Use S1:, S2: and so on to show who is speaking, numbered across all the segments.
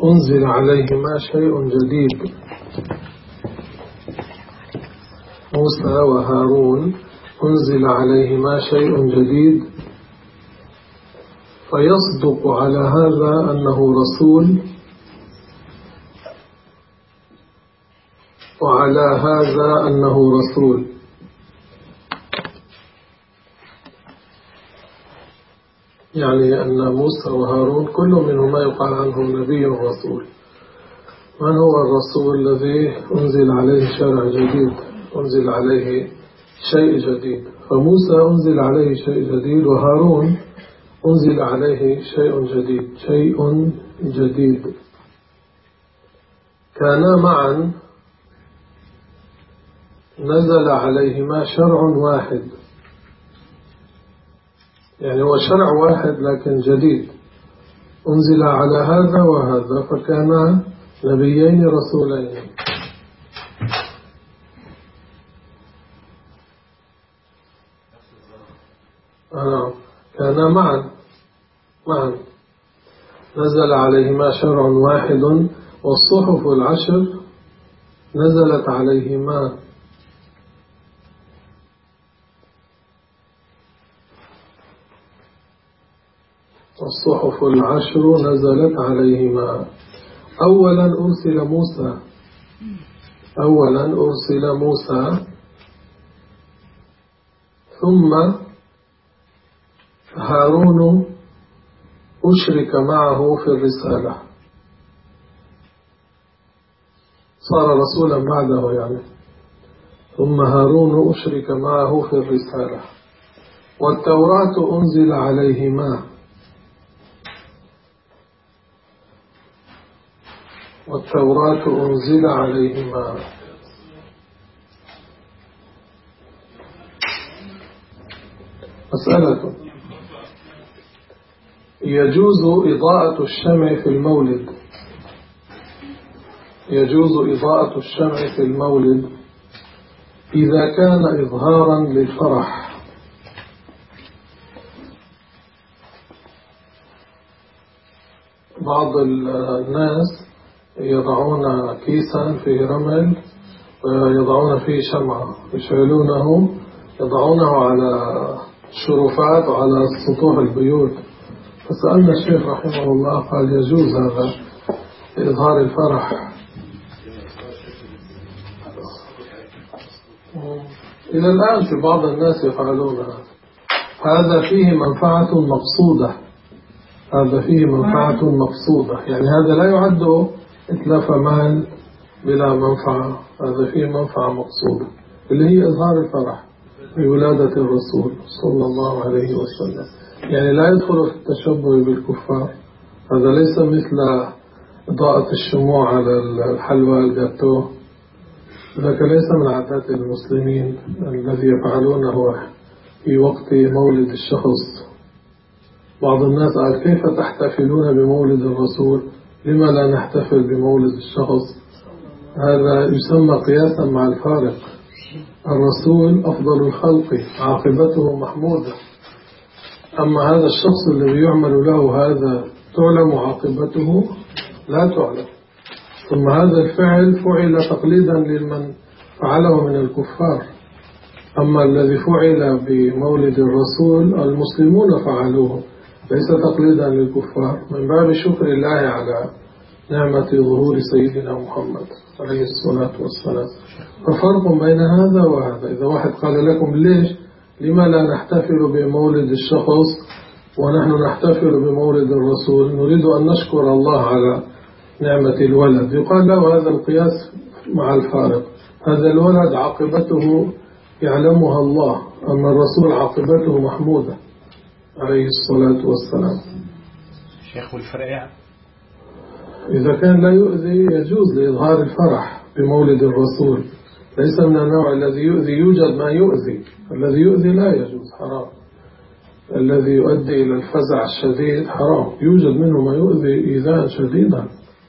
S1: أنزل عليهما شيء جديد. موسى وهارون أنزل عليهما شيء جديد، فيصدق على هذا أنه رسول، وعلى هذا أنه رسول. يعني أن موسى وهارون كل منهما يقال عنه نبي ورسول. من هو الرسول الذي أنزل عليه شرع جديد، أنزل عليه شيء جديد؟ فموسى أنزل عليه شيء جديد، وهارون أنزل عليه شيء جديد. شيء جديد. كانا معا، نزل عليهما شرع واحد، يعني هو شرع واحد لكن جديد، أنزل على هذا وهذا، فكانا نبيين رسولين. كانا معا نزل عليهما شرع واحد، والصحف العشر نزلت عليهما. الصحف العشر نزلت عليهما. أولا أرسل موسى، ثم هارون أشرك معه في الرسالة، صار رسولا بعده يعني. ثم هارون أشرك معه في الرسالة. والتوراة أنزل عليهما، مسألة: يجوز إضاءة الشمع في المولد إذا كان إظهارا للفرح. بعض الناس يضعون كيسا فيه رمل ويضعون فيه شمعة، يشعلونه، يضعونه على الشرفات وعلى سطوح البيوت. فسألنا الشيخ رحمه الله قال يجوز هذا لإظهار الفرح. إلى الآن في بعض الناس يفعلون هذا. فيه منفعة مقصودة، يعني هذا لا يعد إتلاف مال بلا منفعة، هذا فيه منفعة مقصودة اللي هي إظهار الفرح بولادة الرسول صلى الله عليه وسلم. يعني لا يدخل في التشبه بالكفار. هذا ليس مثل إضاءة الشموع على الحلوى الجاتو، ذاك ليس من عادات المسلمين الذي يفعلونه في وقت مولد الشخص. بعض الناس قال كيف تحتفلون بمولد الرسول، لما لا نحتفل بمولد الشخص؟ هذا يسمى قياسا مع الفارق. الرسول أفضل الخلق، عاقبته محمودة، أما هذا الشخص الذي يعمل له هذا تعلم عاقبته؟ لا تعلم. ثم هذا الفعل فعل تقليدا لمن فعله من الكفار، أما الذي فعل بمولد الرسول المسلمون فعلوه، ليس تقليدا للكفار، من باب شكر الله على نعمة ظهور سيدنا محمد عليه الصلاة والسلام. ففرق بين هذا وهذا. إذا واحد قال لكم لما لا نحتفل بمولد الشخص ونحن نحتفل بمولد الرسول، نريد أن نشكر الله على نعمة الولد، يقال له هذا القياس مع الفارق. هذا الولد عاقبته يعلمها الله، أما الرسول عاقبته محمودة عليه الصلاة والسلام.
S2: شيخ والفرع
S1: إذا كان لا يؤذي يجوز لإظهار الفرح بمولد الرسول، ليس من النوع الذي يؤذي. يوجد ما يؤذي، الذي يؤذي لا يجوز، حرام. الذي يؤدي إلى الفزع الشديد حرام، يوجد منه ما يؤذي إيذاء شديدا،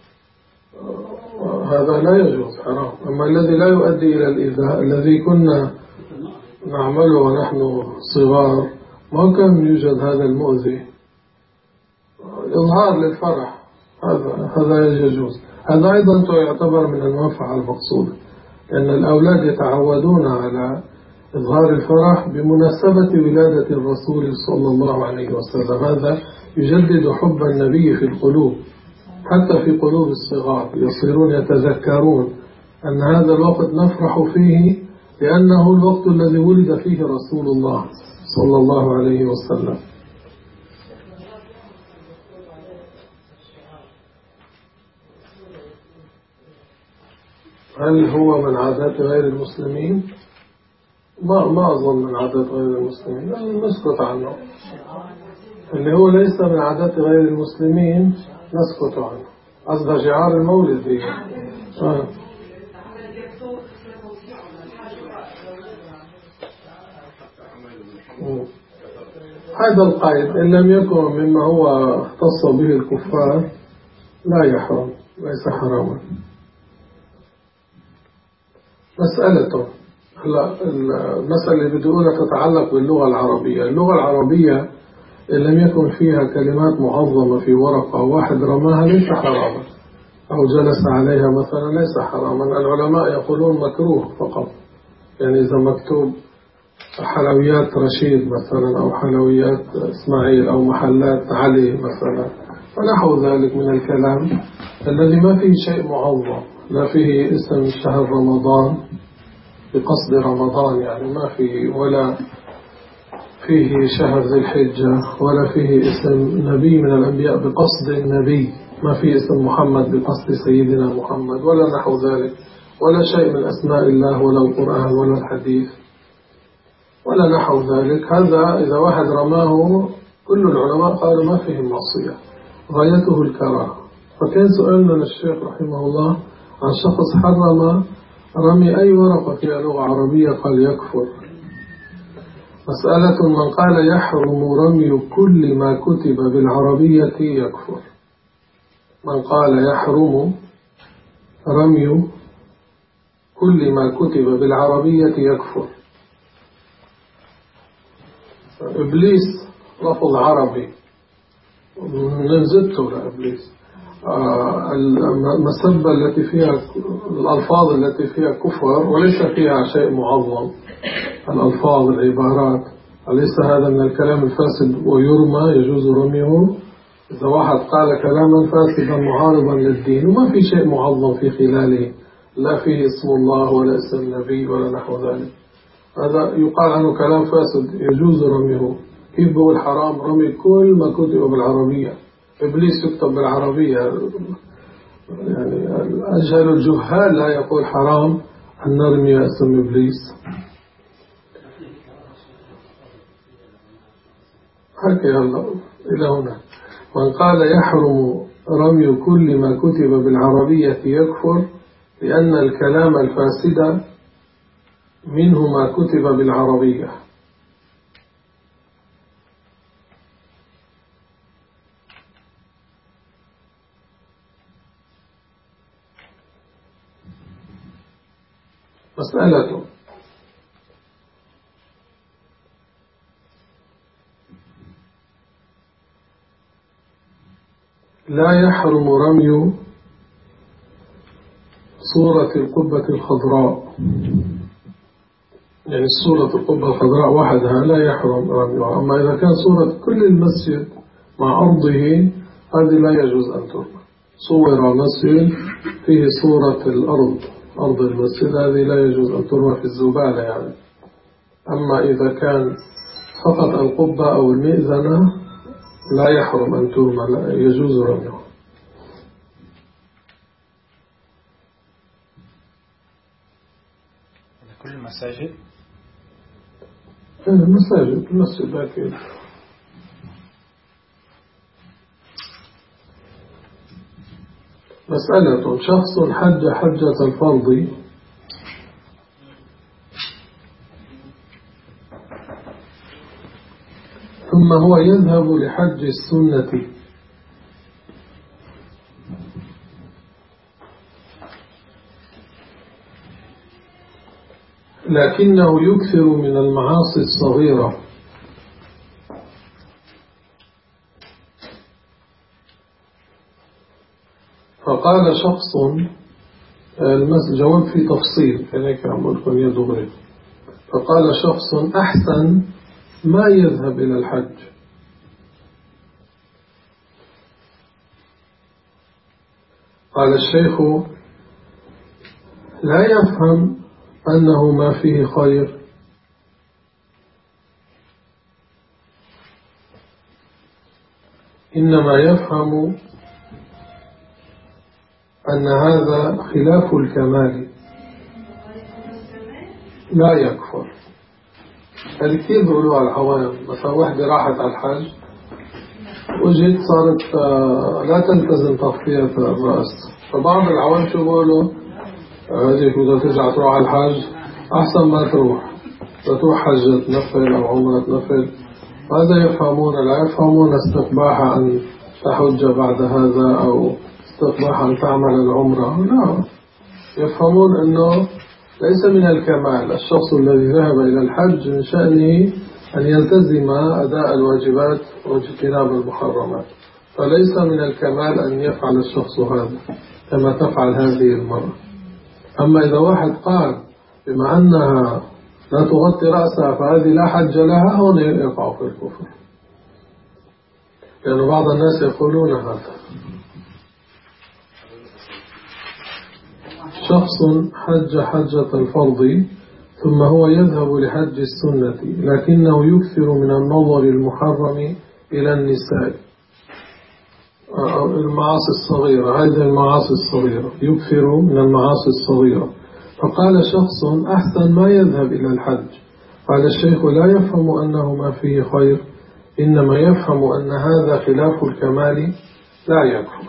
S1: هذا لا يجوز، حرام. أما الذي لا يؤدي إلى الإيذاء الذي كنا نعمله ونحن صغار ما كان يوجد هذا المؤذي. إظهار للفرح هذا يجوز. هذا أيضا يعتبر من المنفعة المقصودة، لأن الأولاد يتعودون على إظهار الفرح بمناسبة ولادة الرسول صلى الله عليه وسلم. هذا يجدد حب النبي في القلوب، حتى في قلوب الصغار يصيرون يتذكرون أن هذا الوقت نفرح فيه لأنه الوقت الذي ولد فيه رسول الله صلى الله عليه وسلم. هل هو من عادات غير المسلمين؟ ما أظن من عادات غير المسلمين، نسكت عنه. اللي هو ليس من عادات غير المسلمين نسكت عنه. قصد شعار المولد دي. هذا القيد إن لم يكن مما هو اختص به الكفار لا يحرم، ليس حراما. مسألته المسألة اللي بدي أقولها تتعلق باللغة العربية. اللغة العربية إن لم يكن فيها كلمات معظمة في ورقة واحد رماها ليس حراما، أو جلس عليها مثلا ليس حراما. العلماء يقولون مكروه فقط، يعني إذا مكتوب حلويات رشيد مثلا أو حلويات إسماعيل أو محلات علي مثلا ونحو ذلك من الكلام الذي ما فيه شيء معظم، لا فيه اسم شهر رمضان بقصد رمضان، يعني ما فيه، ولا فيه شهر ذي الحجة، ولا فيه اسم نبي من الأنبياء بقصد النبي، ما فيه اسم محمد بقصد سيدنا محمد ولا نحو ذلك، ولا شيء من أسماء الله ولا القرآن ولا الحديث ولا نحو ذلك. هذا إذا واحد رماه كل العلماء قالوا ما فيه معصية، غايته الكراهة. فكان سؤالنا للشيخ رحمه الله عن شخص حرم رمي أي ورقة فيها لغة عربية قال يكفر. مسألة من قال يحرم رمي كل ما كتب بالعربية يكفر. من قال يحرم رمي كل ما كتب بالعربية يكفر. إبليس لفظ عربي نزدته لإبليس. المسبة التي فيها الألفاظ التي فيها كفر وليس فيها شيء معظم، الألفاظ العبارات، أليس هذا من الكلام الفاسد ويرمى يجوز رميه؟ إذا واحد قال كلاما فاسدا معارضا للدين وما في شيء معظم في خلاله، لا فيه اسم الله ولا اسم النبي ولا نحو ذلك، هذا يقال عنه كلام فاسد يجوز رميه. كيف هو الحرام رمي كل ما كتب بالعربية؟ إبليس يكتب بالعربية، يعني أجهل الجهال لا يقول حرام أن نرمي اسم إبليس. هكذا الله إلى هنا. من قال يحرم رمي كل ما كتب بالعربية يكفر لأن الكلام الفاسد منه ما كتب بالعربية. مسألة لا يحرم رمي صورة القبة الخضراء، يعني صورة القبة الخضراء وحدها لا يحرم رميها، أما إذا كان صورة كل المسجد مع أرضه هذه لا يجوز أن ترمى. صور مسجد فيه صورة الأرض، أرض المسجد، هذه لا يجوز أن ترمى في الزبالة يعني. أما إذا كان فقط القبة أو المئذنة لا يحرم أن ترمى، لا يجوز رميها.
S2: كل المساجد؟
S1: المساجد، المسجد أكيد. مسألة شخص حج حجة الفرض ثم هو يذهب لحج السنة لكنه يكثر من المعاصي الصغيرة فقال شخص، الجواب في تفصيل هيك عم لكم يدغري. فقال شخص أحسن ما يذهب إلى الحج. قال الشيخ لا يفهم أنه ما فيه خير، إنما يفهم أن هذا خلاف الكمال لا يكفر. هذه كثير بيقولوها على العوام. مثلا واحدة راحت على الحج وجيت صارت لا تلتزم تغطية الرأس، فبعض العوام شو بيقولوا؟ هذيك بدها ترجع تروح على الحج أحسن ما تروح حجة نفل أو عمرة نفل. هذا يفهمون، لا يفهمون استقباح أن تحج بعد هذا أو استقباح أن تعمل العمرة. لا، يفهمون أنه ليس من الكمال الشخص الذي ذهب إلى الحج من شأنه أن يلتزم أداء الواجبات واجتناب المحرمات، فليس من الكمال أن يفعل الشخص هذا كما تفعل هذه المرأة. أما إذا واحد قال بما أنها لا تغطي رأسها فهذه لا حج لها، هون يقع في الكفر، لأن بعض الناس يقولون هذا. شخص حج حجة الفرض ثم هو يذهب لحج السنة، لكنه يكثر من النظر المحرم إلى النساء، المعاصي الصغيرة، هذه المعاصي الصغيرة، يكثر من المعاصي الصغيرة. فقال شخص أحسن ما يذهب إلى الحج. قال الشيخ لا يفهم أنه ما فيه خير، إنما يفهم أن هذا خلاف الكمال لا يكفر.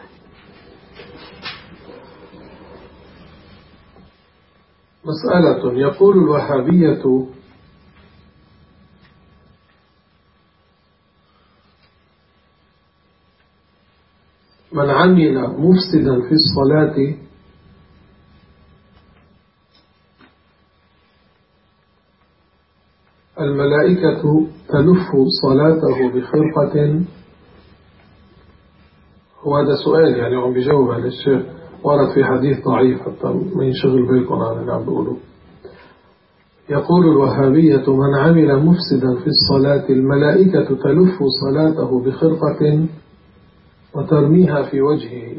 S1: مسألة. يقول الوهابية من عمل مفسدا في الصلاة الملائكة تلف صلاته بخرقة. وهذا سؤال يعني عم بيجاوب على الشيخ، ورد في حديث ضعيف حتى ما ينشغل بالكم عن اللي عم بقوله. يقول الوهابية من عمل مفسدا في الصلاة الملائكة تلف صلاته بخرقة وترميها في وجهه.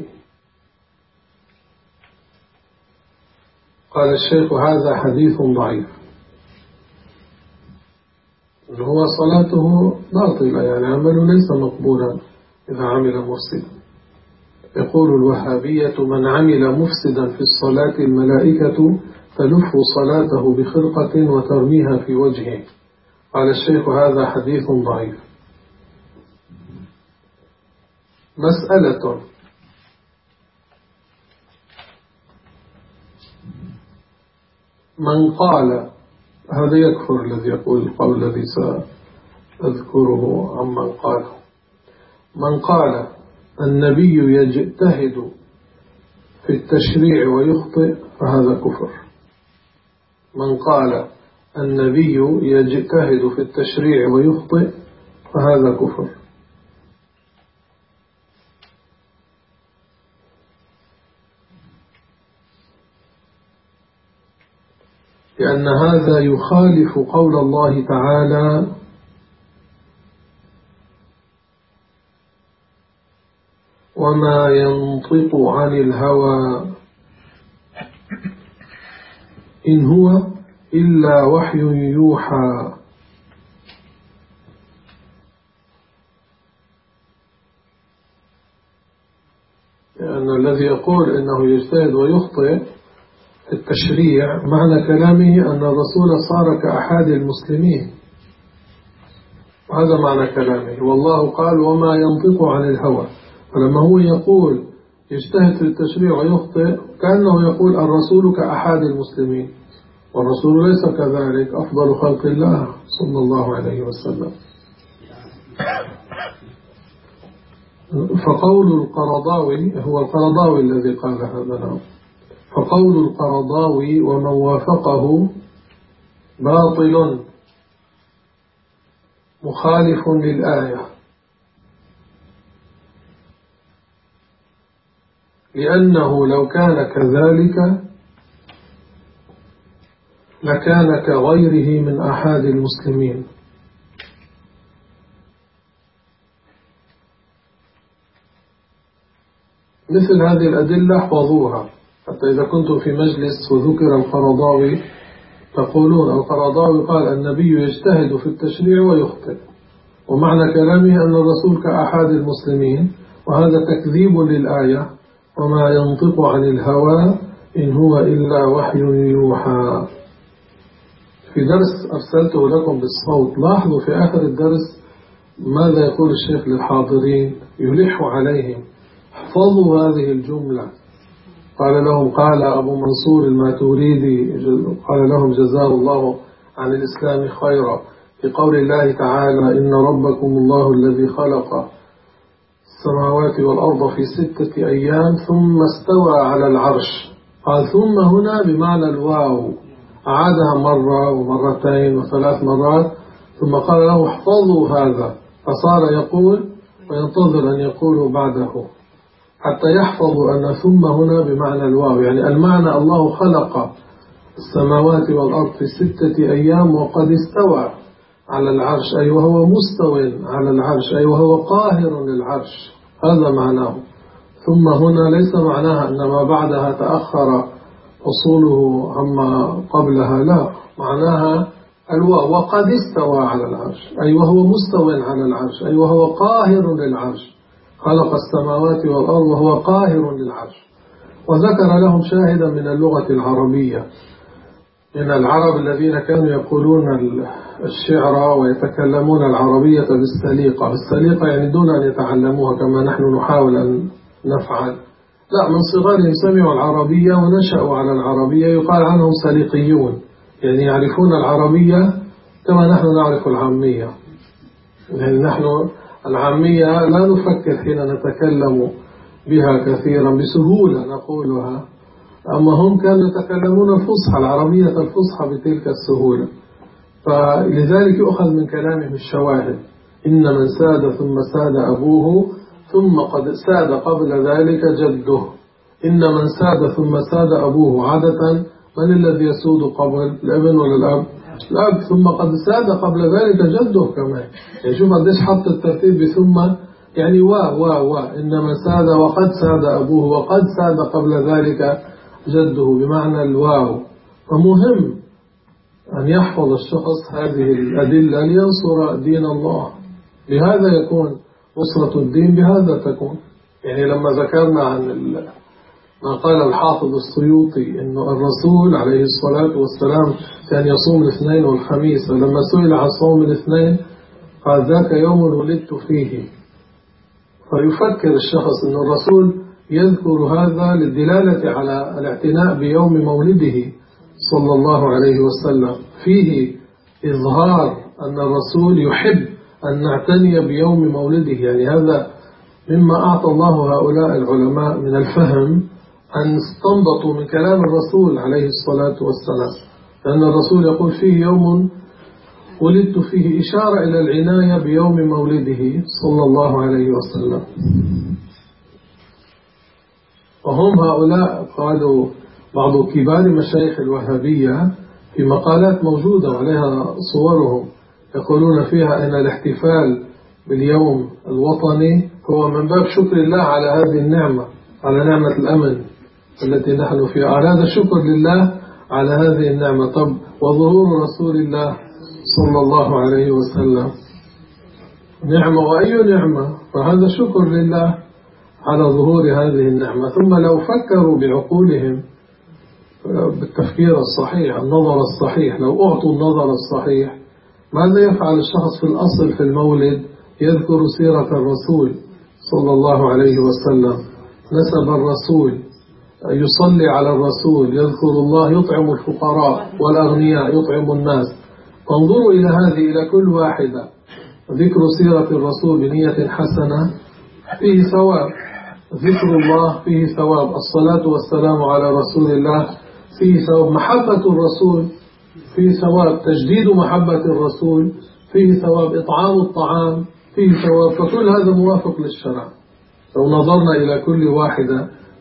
S1: قال الشيخ هذا حديث ضعيف، هو صلاته باطلة، يعني عمله ليس مقبولا إذا عمل مفسدا. يقول الوهابية من عمل مفسدا في الصلاة الملائكة تلف صلاته بخرقة وترميها في وجهه. قال الشيخ هذا حديث ضعيف. مسألة. من قال، هذا يكفر الذي يقول القول الذي سأذكره عمن قاله، من قال النبي يجتهد في التشريع ويخطئ فهذا كفر. من قال النبي يجتهد في التشريع ويخطئ فهذا كفر. لأن هذا يخالف قول الله تعالى وما ينطق عن الهوى إن هو إلا وحي يوحى. لأن الذي يقول إنه يجتهد ويخطئ في التشريع معنى كلامه أن الرسول صار كأحد المسلمين، هذا معنى كلامه. والله قال وما ينطق عن الهوى، فلما هو يقول يجتهد في التشريع ويخطئ كأنه يقول الرسول كأحد المسلمين، والرسول ليس كذلك، أفضل خلق الله صلى الله عليه وسلم. فقول القرضاوي، هو القرضاوي الذي قال هذا، فقول القرضاوي ومن وافقه باطل مخالف للآية، لأنه لو كان كذلك لكان كغيره من أحد المسلمين. مثل هذه الأدلة احفظوها، حتى إذا كنتم في مجلس وذكر القرضاوي تقولون القرضاوي قال النبي يجتهد في التشريع ويخطئ، ومعنى كلامه أن الرسول كأحد المسلمين، وهذا تكذيب للآية وما ينطق عن الهوى إن هو إلا وحي يوحى. في درس أرسلته لكم بالصوت لاحظوا في آخر الدرس ماذا يقول الشيخ للحاضرين، يلح عليهم احفظوا هذه الجملة. قال لهم، قال أبو منصور الماتوريدي قال لهم جزاه الله عن الإسلام خيرا في قول الله تعالى إن ربكم الله الذي خلق السماوات والأرض في 6 أيام ثم استوى على العرش. قال ثم هنا بمعنى الواو، أعادها مرة ومرتين و3 مرات، ثم قال له احفظوا هذا، فصار يقول وينتظر أن يقولوا بعده حتى يحفظوا أن ثم هنا بمعنى الواو، يعني المعنى الله خلق السماوات والأرض في 6 أيام وقد استوى على العرش، أي وهو مستو على العرش، أي وهو قاهر للعرش، هذا معناه. ثم هنا ليس معناها أن ما بعدها تأخر حصوله عما قبلها، لا، معناها الواو وقد استوى على العرش، أي وهو مستو على العرش، أي وهو قاهر للعرش، خلق السماوات والأرض وهو قاهر للعرش. وذكر لهم شاهدا من اللغة العربية، من العرب الذين كانوا يقولون الشعر ويتكلمون العربية بالسليقة، بالسليقة يعني دون أن يتعلموها كما نحن نحاول أن نفعل، لا، من صغارهم سمعوا العربية ونشأوا على العربية، يقال عنهم سليقيون، يعني يعرفون العربية كما نحن نعرف العامية. يعني نحن العامية لا نفكر حين نتكلم بها كثيرا، بسهولة نقولها، أما هم كانوا يتكلمون الفصحى، العربية الفصحى بتلك السهولة، فلذلك يؤخذ من كلامهم الشواهد. إن من ساد ثم ساد أبوه ثم قد ساد قبل ذلك جده. إن من ساد ثم ساد أبوه، عادة من الذي يسود قبل، الابن ولا الأب؟ الأب. ثم قد ساد قبل ذلك جده كمان، يعني شوف قديش حط الترتيب بثم، يعني إن من ساد وقد ساد أبوه وقد ساد قبل ذلك جده بمعنى الواو. فمهم أن يحفظ الشخص هذه الأدلة لينصر دين الله، بهذا يكون نصرة الدين، بهذا تكون. يعني لما ذكرنا عن ما قال الحافظ السيوطي إنه الرسول عليه الصلاة والسلام كان يصوم الاثنين والخميس، ولما سئل عن صوم الاثنين قال ذاك يوم ولدت فيه. فيفكر الشخص أن الرسول يذكر هذا للدلالة على الاعتناء بيوم مولده صلى الله عليه وسلم، فيه إظهار أن الرسول يحب أن نعتني بيوم مولده. يعني هذا مما أعطى الله هؤلاء العلماء من الفهم، أن استنبطوا من كلام الرسول عليه الصلاة والسلام، لأن الرسول يقول فيه يوم ولدت فيه، إشارة إلى العناية بيوم مولده صلى الله عليه وسلم. وهم هؤلاء قالوا بعض كبار مشايخ الوهابية في مقالات موجودة عليها صورهم، يقولون فيها أن الاحتفال باليوم الوطني هو من باب شكر الله على هذه النعمة، على نعمة الأمن التي نحن فيها، على هذا الشكر لله على هذه النعمة. طب وظهور رسول الله صلى الله عليه وسلم نعمة، وأي نعمة، فهذا شكر لله على ظهور هذه النعمة. ثم لو فكروا بعقولهم بالتفكير الصحيح، النظر الصحيح، لو أعطوا النظر الصحيح، ماذا يفعل الشخص في الأصل في المولد؟ يذكر سيرة الرسول صلى الله عليه وسلم، نسب الرسول، يصلي على الرسول، يذكر الله، يطعم الفقراء والأغنياء، يطعم الناس. فانظروا إلى هذه، إلى كل واحدة ذكر سيرة الرسول بنية حسنة فيه ثواب، ذكر الله فيه ثواب، الصلاة والسلام على رسول الله فيه ثواب، محبة الرسول فيه ثواب، تجديد محبة الرسول فيه ثواب، إطعام الطعام فيه ثواب، فكل هذا موافق للشرع. لو نظرنا إلى كل واحدة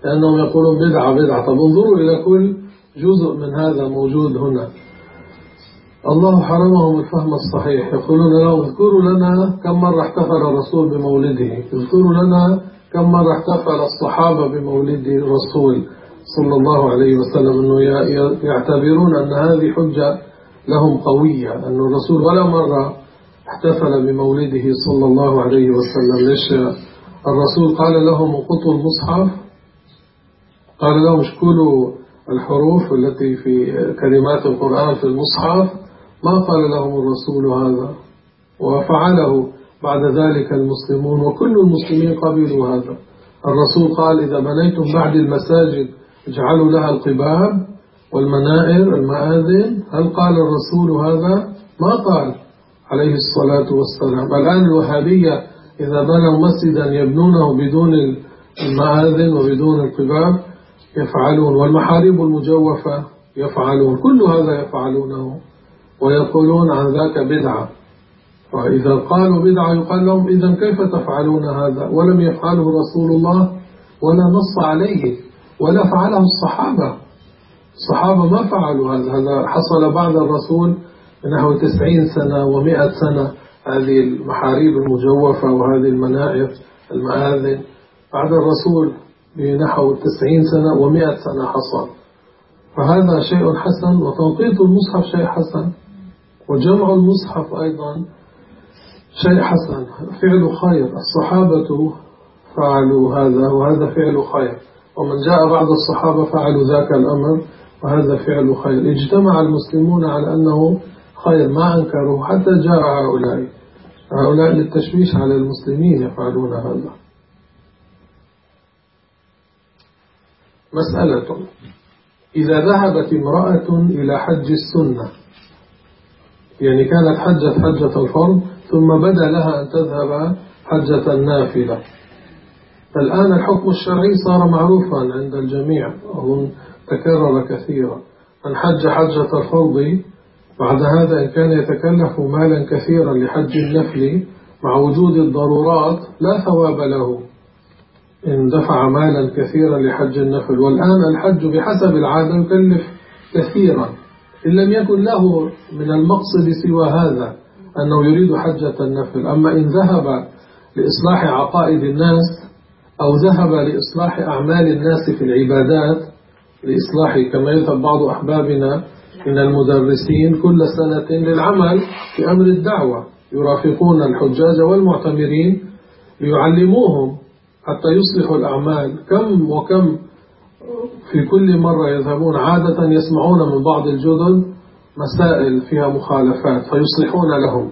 S1: لأنهم يقولون بدعة بدعة. طب انظروا إلى كل جزء من هذا موجود هنا. الله حرمهم الفهم الصحيح، يقولون لهم اذكروا لنا كم مرة احتفل الرسول بمولده، اذكروا لنا كم مرة احتفل الصحابة بمولد الرسول صلى الله عليه وسلم. أنه يعتبرون أن هذه حجة لهم قوية، أن الرسول ولا مرة احتفل بمولده صلى الله عليه وسلم. ليش الرسول قال لهم انقطوا المصحف؟ قال لهم اشكلوا الحروف التي في كلمات القرآن في المصحف؟ ما قال لهم الرسول هذا، وفعله بعد ذلك المسلمون، وكل المسلمين قبلوا هذا. الرسول قال إذا بنيتم بعد المساجد اجعلوا لها القباب والمنائر المآذن. هل قال الرسول هذا؟ ما قال عليه الصلاة والسلام. الآن الوهابية إذا بنوا مسجدا يبنونه بدون المآذن وبدون القباب يفعلون، والمحاريب المجوفة يفعلون، كل هذا يفعلونه ويقولون عن ذاك بدعة. وإذا قالوا بدعة يقال لهم إذن كيف تفعلون هذا؟ ولم يفعله رسول الله ولا نص عليه ولا فعله الصحابة. الصحابة ما فعلوا هذا. هذا حصل بعد الرسول نحو 90 سنة و100 سنة، هذه المحاريب المجوفة وهذه المنائر المآذن بعد الرسول بنحو 90 سنة و100 سنة حصل. فهذا شيء حسن، وتنقيط المصحف شيء حسن، وجمع المصحف أيضا شيء حسن، فعل خير. الصحابة فعلوا هذا وهذا فعل خير، ومن جاء بعد الصحابة فعلوا ذاك الأمر وهذا فعل خير. اجتمع المسلمون على أنه خير، ما أنكروا، حتى جاء هؤلاء للتشويش على المسلمين يفعلون هذا. مسألة: إذا ذهبت امرأة إلى حج السنة، يعني كانت حجة الفرض ثم بدا لها أن تذهب حجة النافلة. الآن الحكم الشرعي صار معروفا عند الجميع، أظن تكرر كثيرا. من حج حجة الفرض بعد هذا إن كان يتكلف مالا كثيرا لحج النفل مع وجود الضرورات لا ثواب له إن دفع مالا كثيرا لحج النفل. والآن الحج بحسب العادة يكلف كثيرا، إن لم يكن له من المقصد سوى هذا أنه يريد حجة النفل. أما إن ذهب لإصلاح عقائد الناس أو ذهب لإصلاح أعمال الناس في العبادات، لإصلاح كما يذهب بعض أحبابنا من المدرسين كل سنة للعمل في أمر الدعوة، يرافقون الحجاج والمعتمرين ليعلموهم حتى يصلحوا الأعمال. كم وكم في كل مرة يذهبون عادة يسمعون من بعض الجدد مسائل فيها مخالفات فيصلحون لهم.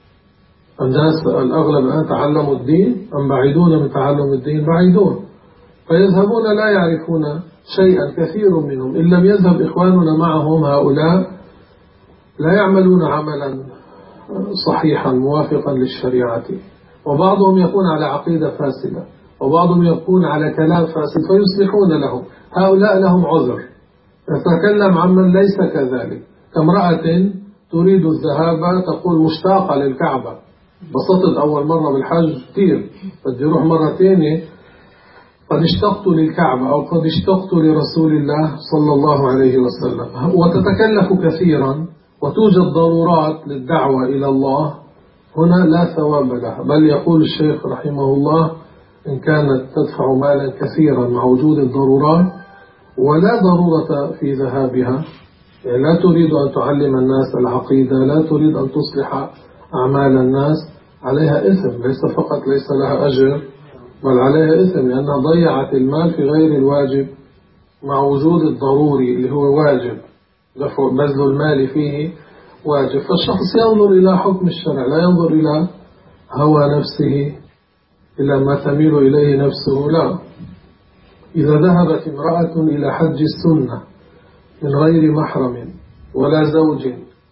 S1: الناس الأغلب الآن تعلموا الدين أم بعيدون من تعلم الدين؟ بعيدون، فيذهبون لا يعرفون شيئا كثير منهم. إن لم يذهب إخواننا معهم هؤلاء لا يعملون عملا صحيحا موافقا للشريعة، وبعضهم يكون على عقيدة فاسدة وبعضهم يكون على كلام فاسد فيصلحون لهم. هؤلاء لهم عذر. نتكلم عمن ليس كذلك، كامرأة تريد الذهاب تقول مشتاقة للكعبة، بسطت أول مرة بالحج كثير، بدي أروح مرة ثانية، قد اشتقت للكعبة أو قد اشتقت لرسول الله صلى الله عليه وسلم، وتتكلف كثيرا وتوجد ضرورات للدعوة إلى الله. هنا لا ثواب لها، بل يقول الشيخ رحمه الله إن كانت تدفع مالا كثيرا مع وجود الضرورات ولا ضرورة في ذهابها، يعني لا تريد أن تعلم الناس العقيدة، لا تريد أن تصلح أعمال الناس، عليها إثم. ليس فقط ليس لها أجر، بل عليها إثم لأنها ضيعت المال في غير الواجب مع وجود الضروري اللي هو واجب، بذل المال فيه واجب. فالشخص ينظر إلى حكم الشرع، لا ينظر إلى هوى نفسه، إلى ما تميل إليه نفسه. لا. إذا ذهبت امرأة إلى حج السنة من غير محرم ولا زوج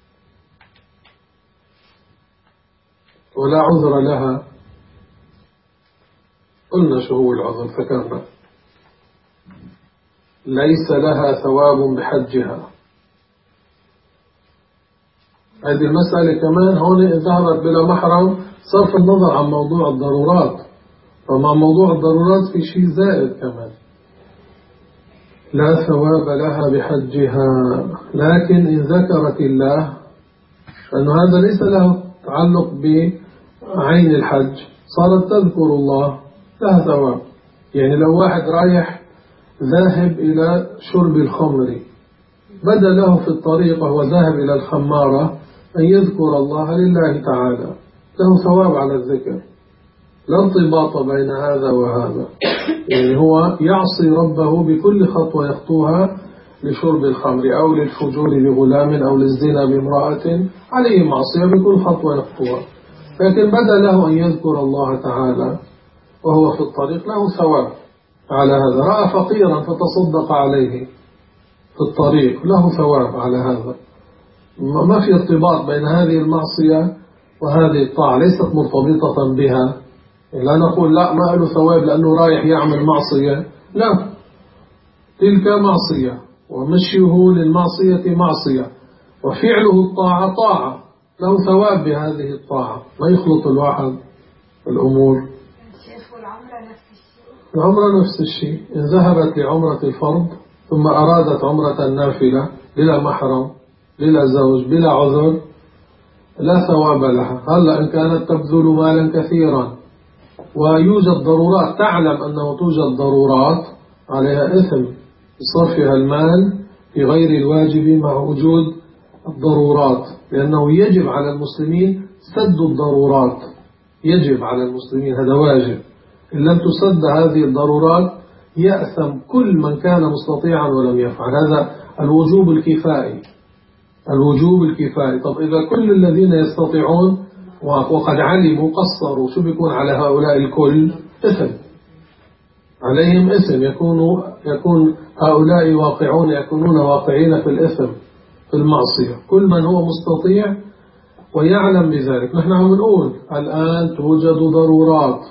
S1: ولا عذر لها، قلنا شو هو العذر ذكرنا، ليس لها ثواب بحجها. هذه المسألة كمان هون ذهبت بلا محرم، صرف النظر عن موضوع الضرورات، فمع موضوع الضرورات في شيء زائد كمان. لا ثواب لها بحجها. لكن إن ذكرت الله، لأن هذا ليس له تعلق بعين الحج، صارت تذكر الله لها ثواب. يعني لو واحد رايح ذاهب إلى شرب الخمر، بدا له في الطريق وهو ذاهب إلى الخمارة أن يذكر الله لله تعالى، له ثواب على الذكر، لا ارتباط بين هذا وهذا. يعني هو يعصي ربه بكل خطوة يخطوها لشرب الخمر أو للفجور بغلام أو للزنا بامرأة، عليه معصية بكل خطوة يخطوها، لكن بدا له أن يذكر الله تعالى وهو في الطريق، له ثواب على هذا. رأى فقيرا فتصدق عليه في الطريق، له ثواب على هذا. ما في ارتباط بين هذه المعصية وهذه الطاعة، ليست مرتبطة بها. لا نقول لا ما له ثواب لأنه رايح يعمل معصية، لا، تلك معصية ومشيه للمعصية معصية، وفعله الطاعة طاعة، له ثواب بهذه الطاعة. ما يخلط الواحد الأمور. العمرة نفس الشيء، إن ذهبت لعمرة الفرض ثم أرادت عمرة النافلة بلا محرم بلا زوج بلا عذر، لا ثواب لها. هلا إن كانت تبذل مالا كثيرا ويوجد ضرورات، تعلم أنه توجد ضرورات، عليها إثم بصرفها المال في غير الواجب مع وجود الضرورات، لأنه يجب على المسلمين سد الضرورات، يجب على المسلمين، هذا واجب. إن لم تسد هذه الضرورات يأثم كل من كان مستطيعا ولم يفعل. هذا الوجوب الكفائي، الوجوب الكفائي. طب إذا كل الذين يستطيعون وقد علموا قصروا، شو بيكون على هؤلاء الكل؟ إثم، عليهم إثم، يكون هؤلاء يكونون واقعين في الإثم في المعصية. كل من هو مستطيع ويعلم بذلك. نحن عم نقول الآن توجد ضرورات،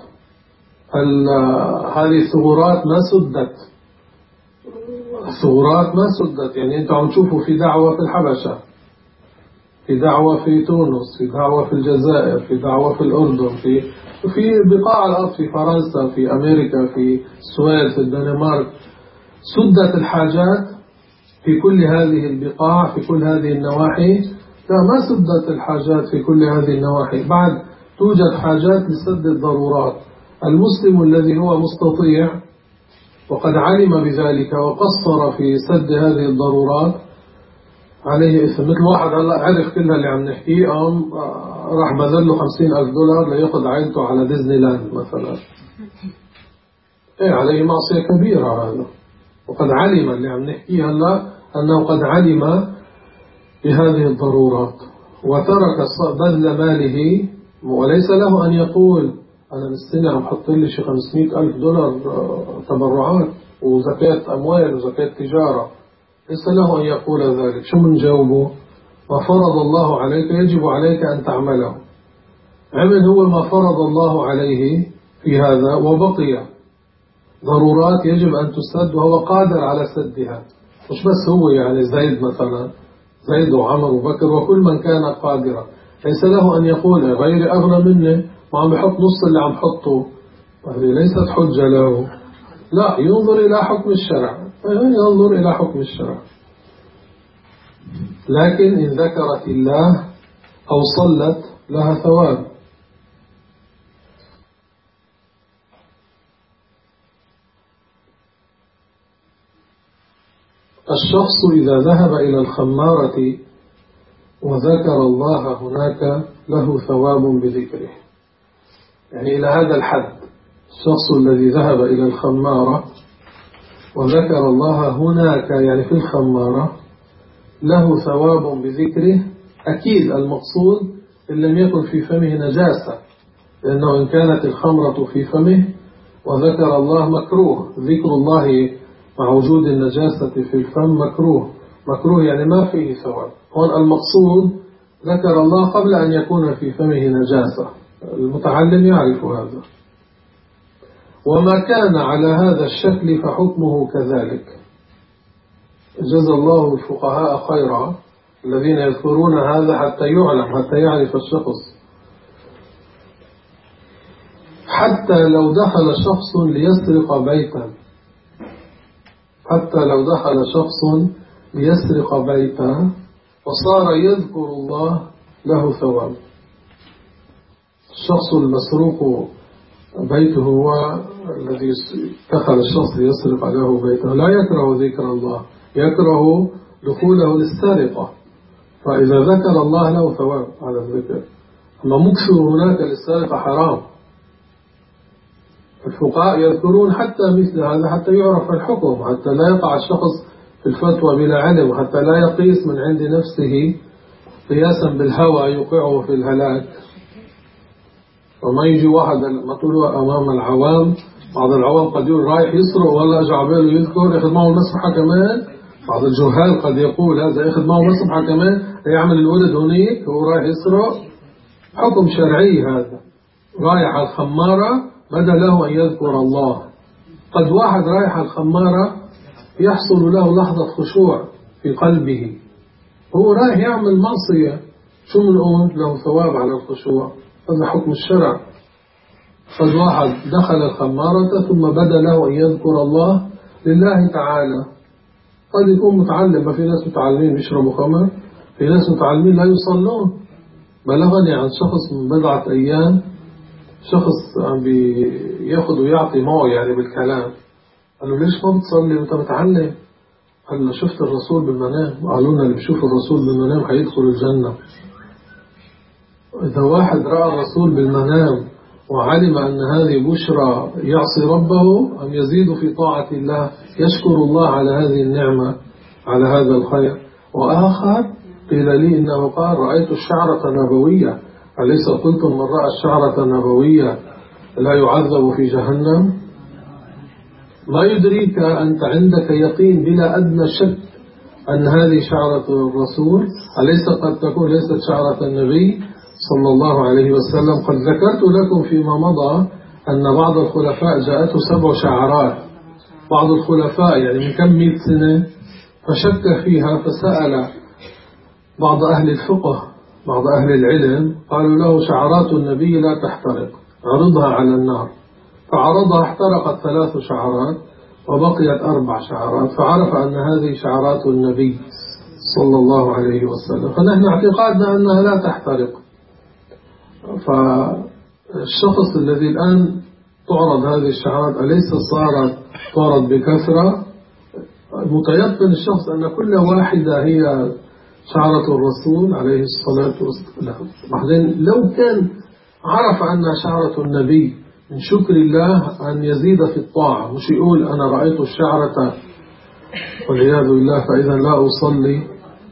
S1: هذه الثغرات ما سدت، الثغرات ما سدت. يعني أنتم عم تشوفوا في دعوة في الحبشة، في دعوة في تونس، في دعوة في الجزائر، في دعوة في الأردن، في بقاع الأرض، في فرنسا، في أمريكا، في السويد، في الدنمارك. سدت الحاجات في كل هذه البقاع، في كل هذه النواحي؟ لا، ما سدت الحاجات في كل هذه النواحي، بعد توجد حاجات لسد الضرورات. المسلم الذي هو مستطيع وقد علم بذلك وقصر في سد هذه الضرورات عليه إثم. مثل واحد هلا عرف كل اللي عم نحكيه، راح بذل له $50,000 ليأخذ عائلته على ديزني لاند مثلا، عليه معصية كبيرة هذا. وقد علم اللي عم نحكيه هلا أنه قد علم بهذه الضرورات وترك بذل ماله، وليس له أن يقول أنا السنة عم حط لي شي $500,000 تبرعات وزكاة أموال وزكاة تجارة، ليس له أن يقول ذلك. شو منجاوبه؟ ما فرض الله عليك يجب عليك أن تعمله. عمل هو ما فرض الله عليه في هذا، وبقي ضرورات يجب أن تسد وهو قادر على سدها. مش بس هو، يعني زيد مثلا، زيد وعمر وبكر وكل من كان قادرا، ليس له أن يقول غيري أغنى مني ما عم بحط نص اللي عم حطه، هذه ليست حجة له. لا، ينظر إلى حكم الشرع، ينظر إلى حكم الشرع. لكن إن ذكرت الله أو صلت لها ثواب. الشخص إذا ذهب إلى الخمارة وذكر الله هناك له ثواب بذكره. يعني إلى هذا الحد، الشخص الذي ذهب إلى الخمارة وذكر الله هناك، يعني في الخمارة، له ثواب بذكره. أكيد المقصود إن لم يكن في فمه نجاسة، لأنه إن كانت الخمرة في فمه وذكر الله مكروه، ذكر الله مع وجود النجاسة في الفم مكروه يعني ما فيه ثواب. هون المقصود ذكر الله قبل أن يكون في فمه نجاسة، المتعلم يعرف هذا. وما كان على هذا الشكل فحكمه كذلك. جزا الله الفقهاء خيرا الذين يذكرون هذا حتى يعلم، حتى يعرف الشخص. حتى لو دخل شخص ليسرق بيتا حتى لو دخل شخص ليسرق بيتا وصار يذكر الله له ثواب. الشخص المسروق بيته هو الذي دخل الشخص ليسرق له بيته لا يكره ذكر الله، يكره دخوله للسرقة، فإذا ذكر الله له ثواب على الذكر. أما مكثر هناك للسرقة حرام. الفقهاء يذكرون حتى مثل هذا حتى يعرف الحكم، حتى لا يقع الشخص في الفتوى بلا علم، وحتى لا يقيس من عند نفسه قياسا بالهوى يوقعه في الهلاك. وما يجي واحد مطلوع أمام العوام، بعض العوام قد يقول رايح يسرق ولا أجع باله يذكر يأخذ معه المسبحة كمان. بعض الجهال قد يقول هذا يأخذ معه مسبحة كمان يعمل الولد هناك هو رايح يسرق. حكم شرعي هذا. رايح على الخمارة بدا له أن يذكر الله. قد واحد رايح على الخمارة يحصل له لحظة خشوع في قلبه، هو رايح يعمل معصية، شو بنقول له ثواب على الخشوع؟ هذا حكم الشرع. قد واحد دخل الخمارة ثم بدا له أن يذكر الله لله تعالى. قد يكون متعلم، ما في ناس متعلمين بيشربوا خمر، في ناس متعلمين لا يصلون. بلغني عن شخص من بضعة أيام، شخص عم بياخذ ويعطي معه يعني بالكلام، قال له ليش ما بتصلي وانت متعلم؟ قال له شفت الرسول بالمنام، قالوا لنا اللي بيشوف الرسول بالمنام هيدخل الجنة. إذا واحد رأى الرسول بالمنام وعلم أن هذه بشرى يعصي ربه أم يزيد في طاعة الله، يشكر الله على هذه النعمة، على هذا الخير. وآخر قيل لي إنه قال رأيت الشعرة النبوية، أليس قلتم من رأى الشعرة النبوية لا يعذب في جهنم؟ ما يدريك أنت عندك يقين بلا أدنى شك أن هذه شعرة الرسول، أليس قد تكون ليست شعرة النبي صلى الله عليه وسلم؟ قد ذكرت لكم فيما مضى أن بعض الخلفاء جاءته 7 شعرات، بعض الخلفاء يعني من كم 100 سنة، فشك فيها فسأل بعض أهل الفقه بعض أهل العلم، قالوا له شعرات النبي لا تحترق، عرضها على النار. فعرضها احترقت 3 شعرات وبقيت 4 شعرات، فعرف أن هذه شعرات النبي صلى الله عليه وسلم. فنحن اعتقادنا أنها لا تحترق. فالشخص الذي الآن تعرض هذه الشعرات أليس صارت تعرض بكثرة؟ متيقن الشخص أن كل واحدة هي شعرة الرسول عليه الصلاة والسلام. بعدين لو كان عرف أنها شعرة النبي من شكر الله أن يزيد في الطاعة، مش يقول أنا رأيت الشعرة والعياذ بالله فإذا لا أصلي.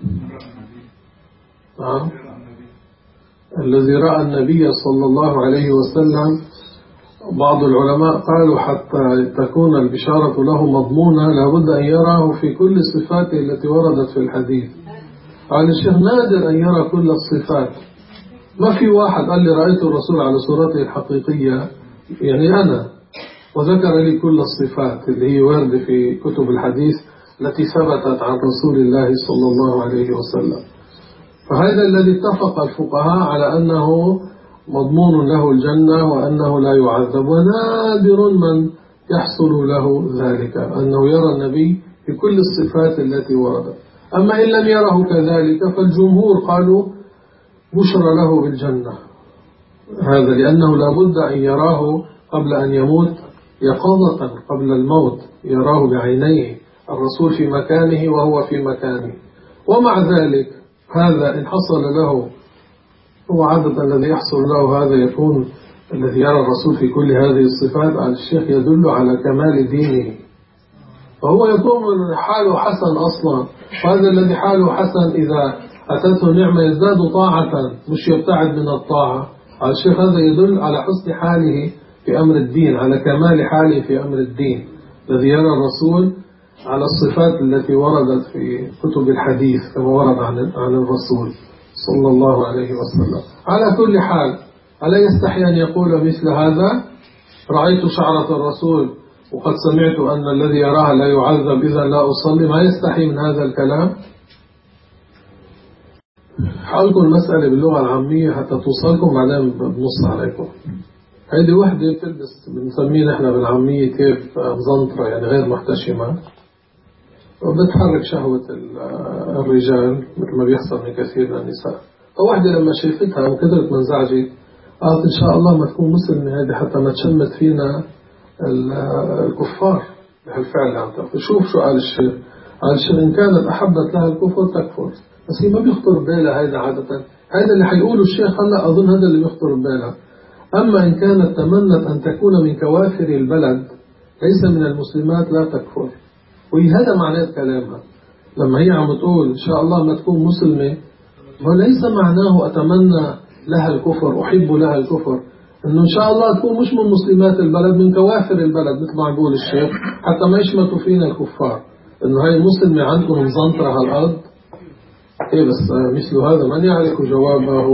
S1: الذي رأى النبي صلى الله عليه وسلم، بعض العلماء قالوا حتى تكون البشارة له مضمونة لابد أن يراه في كل صفاته التي وردت في الحديث. قال الشيخ نادر أن يرى كل الصفات. ما في واحد قال لي رأيت الرسول على صورته الحقيقية يعني أنا، وذكر لي كل الصفات اللي هي واردة في كتب الحديث التي ثبتت عن رسول الله صلى الله عليه وسلم. فهذا الذي اتفق الفقهاء على أنه مضمون له الجنة وأنه لا يعذب، ونادر من يحصل له ذلك أنه يرى النبي في كل الصفات التي وردت. أما إن لم يره كذلك فالجمهور قالوا بشر له بالجنة، هذا لأنه لابد أن يراه قبل أن يموت يقظة، قبل الموت يراه بعينيه، الرسول في مكانه وهو في مكانه. ومع ذلك هذا إن حصل له، هو عادة الذي يحصل له هذا يكون الذي يرى الرسول في كل هذه الصفات على الشيخ يدل على كمال دينه، فهو يكون حاله حسن أصلا. وهذا الذي حاله حسن إذا أتته نعمة يزداد طاعة مش يبتعد من الطاعة. على الشيخ هذا يدل على حسن حاله في أمر الدين، على كمال حاله في أمر الدين، الذي يرى الرسول على الصفات التي وردت في كتب الحديث كما ورد عن الرسول صلى الله عليه وسلم. على كل حال ألا يستحي أن يقول مثل هذا؟ رأيت شعرة الرسول وقد سمعت أن الذي يراها لا يعذب إذا لا أصلي، ما يستحي من هذا الكلام؟ حاولكم المسألة باللغة العامية حتى توصلكم، بعدين بنص عليكم. هذه وحدة بتلبس بنسميه نحن بالعامية كيف مزنطرة، يعني غير محتشمة، وبتحرك شهوة الرجال مثل ما بيحصل من كثير من النساء. فواحدة لما شافتها وكدرت منزعجت قالت إن شاء الله ما تكون مسلمة هذه حتى ما تشمت فينا الكفار بهالفعل اللي عم تقول. شوف شو قال الشيخ، قال الشيخ إن كانت أحبت لها الكفر تكفر، بس هي ما بيخطر ببالها هذا عادة. هذا اللي حيقوله الشيخ هلا أظن هذا اللي بيخطر ببالها. أما إن كانت تمنت أن تكون من كوافر البلد ليس من المسلمات لا تكفر، وهذا معناه كلامها لما هي عم تقول إن شاء الله ما تكون مسلمة. وليس معناه أتمنى لها الكفر أحب لها الكفر، إنه إن شاء الله تكون مش من مسلمات البلد من كوافر البلد مثل ما يقول الشيخ حتى ما يشمتوا فينا الكفار، إنه هاي مسلمة عندكم مزنطرة هالأرض. إيه بس مثل هذا من يعرف جوابه.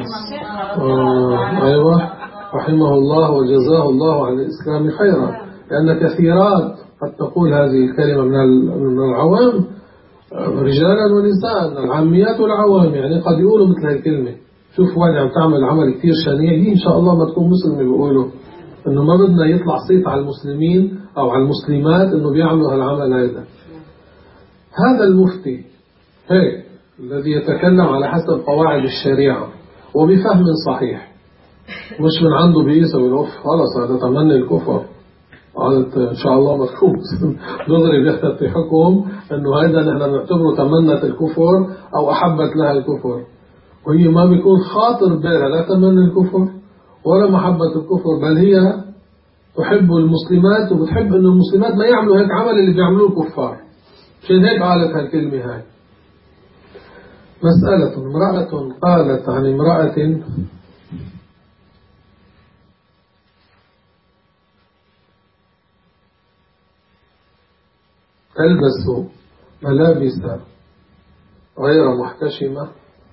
S1: أيوة رحمه الله وجزاه الله عن الإسلام خيرا، لأن كثيرات قد تقول هذه الكلمة من العوام رجالا ونساء، العاميات والعوام يعني قد يقولوا مثل هذه الكلمة. شوف واحد عم تعمل عمل كتير شنيع هي إن شاء الله ما تكون مسلمة، بيقولوا إنه ما بدنا يطلع صيت على المسلمين أو على المسلمات إنه بيعملوا هالعمل هذا. هذا المفتي هيك الذي يتكلم على حسب قواعد الشريعة وبفهم صحيح، مش من عنده بيسا ويقول خلاص هذا تمني الكفر قالت إن شاء الله ما تكون نظري بيختفي حكم إنه هذا نحن نعتبره تمنت الكفر أو أحبت لها الكفر، وهي ما بيكون خاطر بالها لا تمني الكفر ولا محبة الكفر، بل هي تحب المسلمات وبتحب إنه المسلمات ما يعملوا هيك عمل اللي بيعملوه الكفار. عشان هيك قالت هالكلمة هاي. مسألة امرأة قالت عن امرأة تلبس ملابس غير محتشمة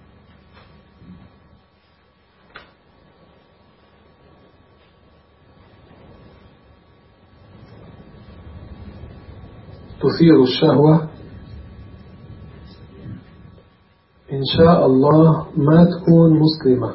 S1: تثير الشهوة إن شاء الله ما تكون مسلمة.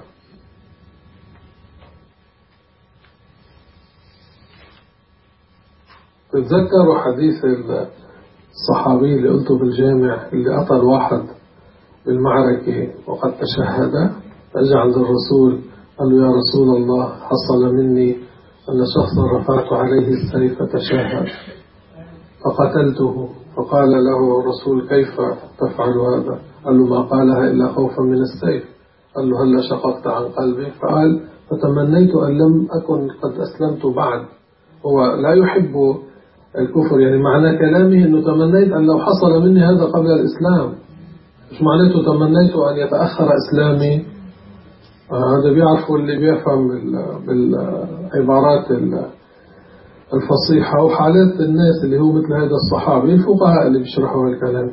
S1: تتذكروا حديث الصحابي اللي قلته بالجامع اللي قتل واحد بالمعركة وقد تشهد، أجى عند الرسول قال له يا رسول الله حصل مني أن شخصا رفعت عليه السيف فتشهد فقتلته، فقال له الرسول كيف تفعل هذا؟ قال له ما قالها إلا خوفا من السيف. قال له هل شققت عن قلبي؟ فقال فتمنيت أن لم أكن قد أسلمت بعد. هو لا يحب الكفر، يعني معنى كلامه أنه تمنيت أن لو حصل مني هذا قبل الإسلام، مش معناته تمنيت أن يتأخر إسلامي. هذا بيعرفوا اللي بيفهم بالعبارات الفصيحة وحالات الناس اللي هو مثل هذا الصحابي الفقهاء اللي بيشرحوا الكلام.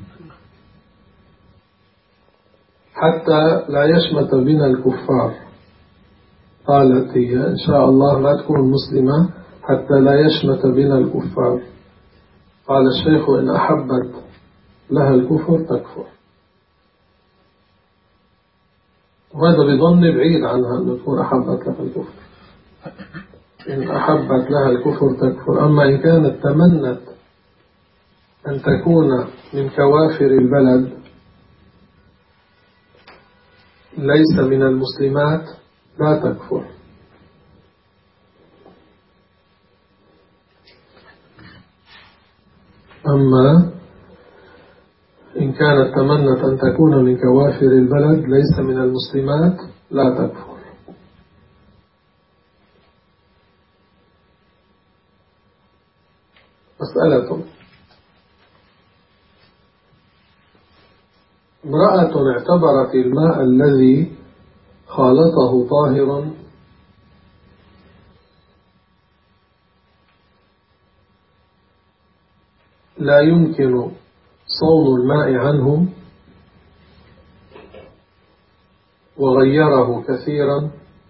S1: حتى لا يشمت بنا الكفار، قالت هي إن شاء الله لا تكون مسلمة حتى لا يشمت بنا الكفار. قال الشيخ إن أحبت لها الكفر تكفر. وهذا بيظن بعيد عنها أن تكون أحبت لها الكفر. إن أحبت لها الكفر تكفر. أما إن كانت تمنت أن تكون من كوافر البلد ليس من المسلمات لا تكفر. أما إن كانت تمنت أن تكون من كوافر البلد ليس من المسلمات لا تكفر. مسألة امرأة اعتبرت الماء الذي خالطه طاهر لا يمكن صون الماء عنه وغيره كثيرا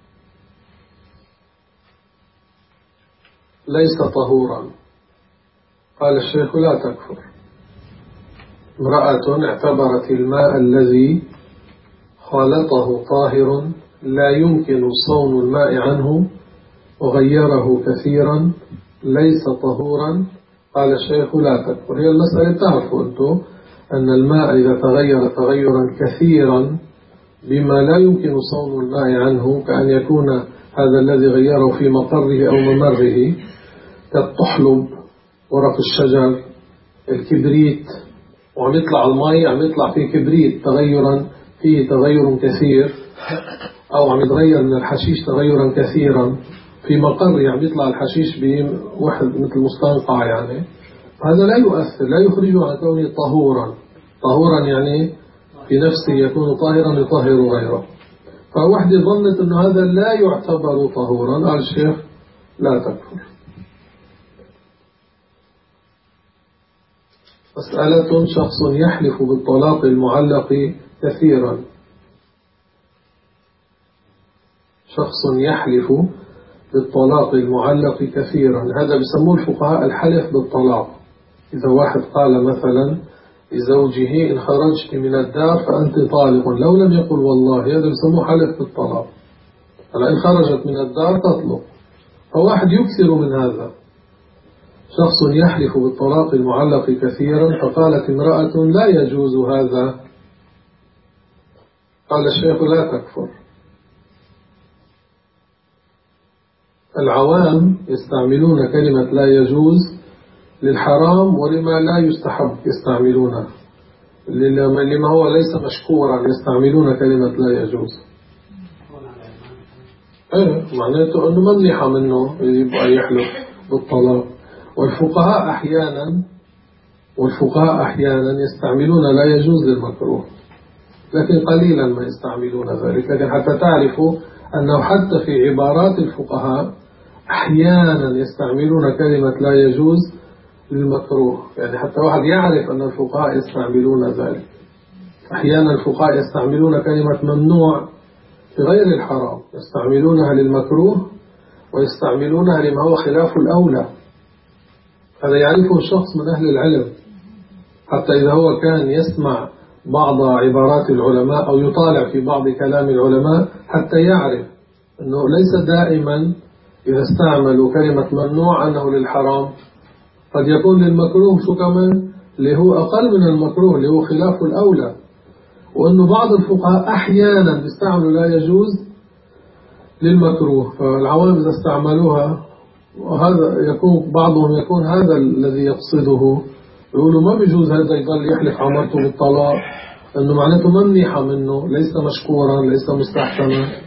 S1: ليس طهورا. قال الشيخ لا تكفر. امرأة اعتبرت الماء الذي خالطه طاهر لا يمكن صون الماء عنه وغيره كثيرا ليس طهورا، قال الشيخ لا تكفر. هي المسألة تعرفوا أنتم أن الماء إذا تغير تغيرا كثيرا بما لا يمكن صون الماء عنه، كأن يكون هذا الذي غيره في مقره أو ممره كالطحلب، ورق الشجر، الكبريت، وعم يطلع الماء عم يطلع فيه كبريت تغيرا فيه تغير كثير، أو عم يتغير من الحشيش تغيرا كثيرا في مقر عم يطلع الحشيش بواحد مثل مستنقع، يعني هذا لا يؤثر، لا يخرجه عن كونه طهورا. طهورا يعني في نفسه يكون طاهرا يطهر غيره. فوحدة ظنت أن هذا لا يعتبر طهورا، قال الشيخ لا تكفر. مسألة شخص يحلف بالطلاق المعلق كثيرا. شخص يحلف بالطلاق المعلق كثيرا، هذا بسموه الفقهاء الحلف بالطلاق. إذا واحد قال مثلا لزوجه إن خرجت من الدار فأنت طالق، لو لم يقل والله، هذا بسموه حلف بالطلاق. فإن خرجت من الدار تطلق. فواحد يكثر من هذا، شخص يحلف بالطلاق المعلق كثيرا، فقالت امرأة لا يجوز هذا، قال الشيخ لا تكفر. العوام يستعملون كلمة لا يجوز للحرام ولما لا يستحب يستعملونه، لما هو ليس مشكورا يستعملون كلمة لا يجوز. معناته أنه ممنح منه يبقى يحلف بالطلاق. والفقهاء أحيانا يستعملون لا يجوز للمكروه، لكن قليلا ما يستعملون ذلك. لكن حتى تعرفوا أنه حتى في عبارات الفقهاء أحيانا يستعملون كلمة لا يجوز للمكروه، يعني حتى واحد يعرف أن الفقهاء يستعملون ذلك. أحيانا الفقهاء يستعملون كلمة ممنوع في غير الحرام، يستعملونها للمكروه ويستعملونها لما هو خلاف الأولى. هذا يعرفه الشخص من أهل العلم، حتى إذا هو كان يسمع بعض عبارات العلماء أو يطالع في بعض كلام العلماء حتى يعرف أنه ليس دائما إذا استعملوا كلمة ممنوع أنه للحرام، قد يكون للمكروه شو كمان اللي هو أقل من المكروه اللي هو خلاف الأولى. وأنه بعض الفقهاء أحيانا يستعملوا لا يجوز للمكروه، فالعوام إذا استعملوها، وهذا يكون بعضهم يكون هذا الذي يقصده، يقولوا ما بيجوز هذا يضل يحلف عمرته بالطلاق، أنه معناته ممنح منه، ليس مشكورا، ليس مستحسنا.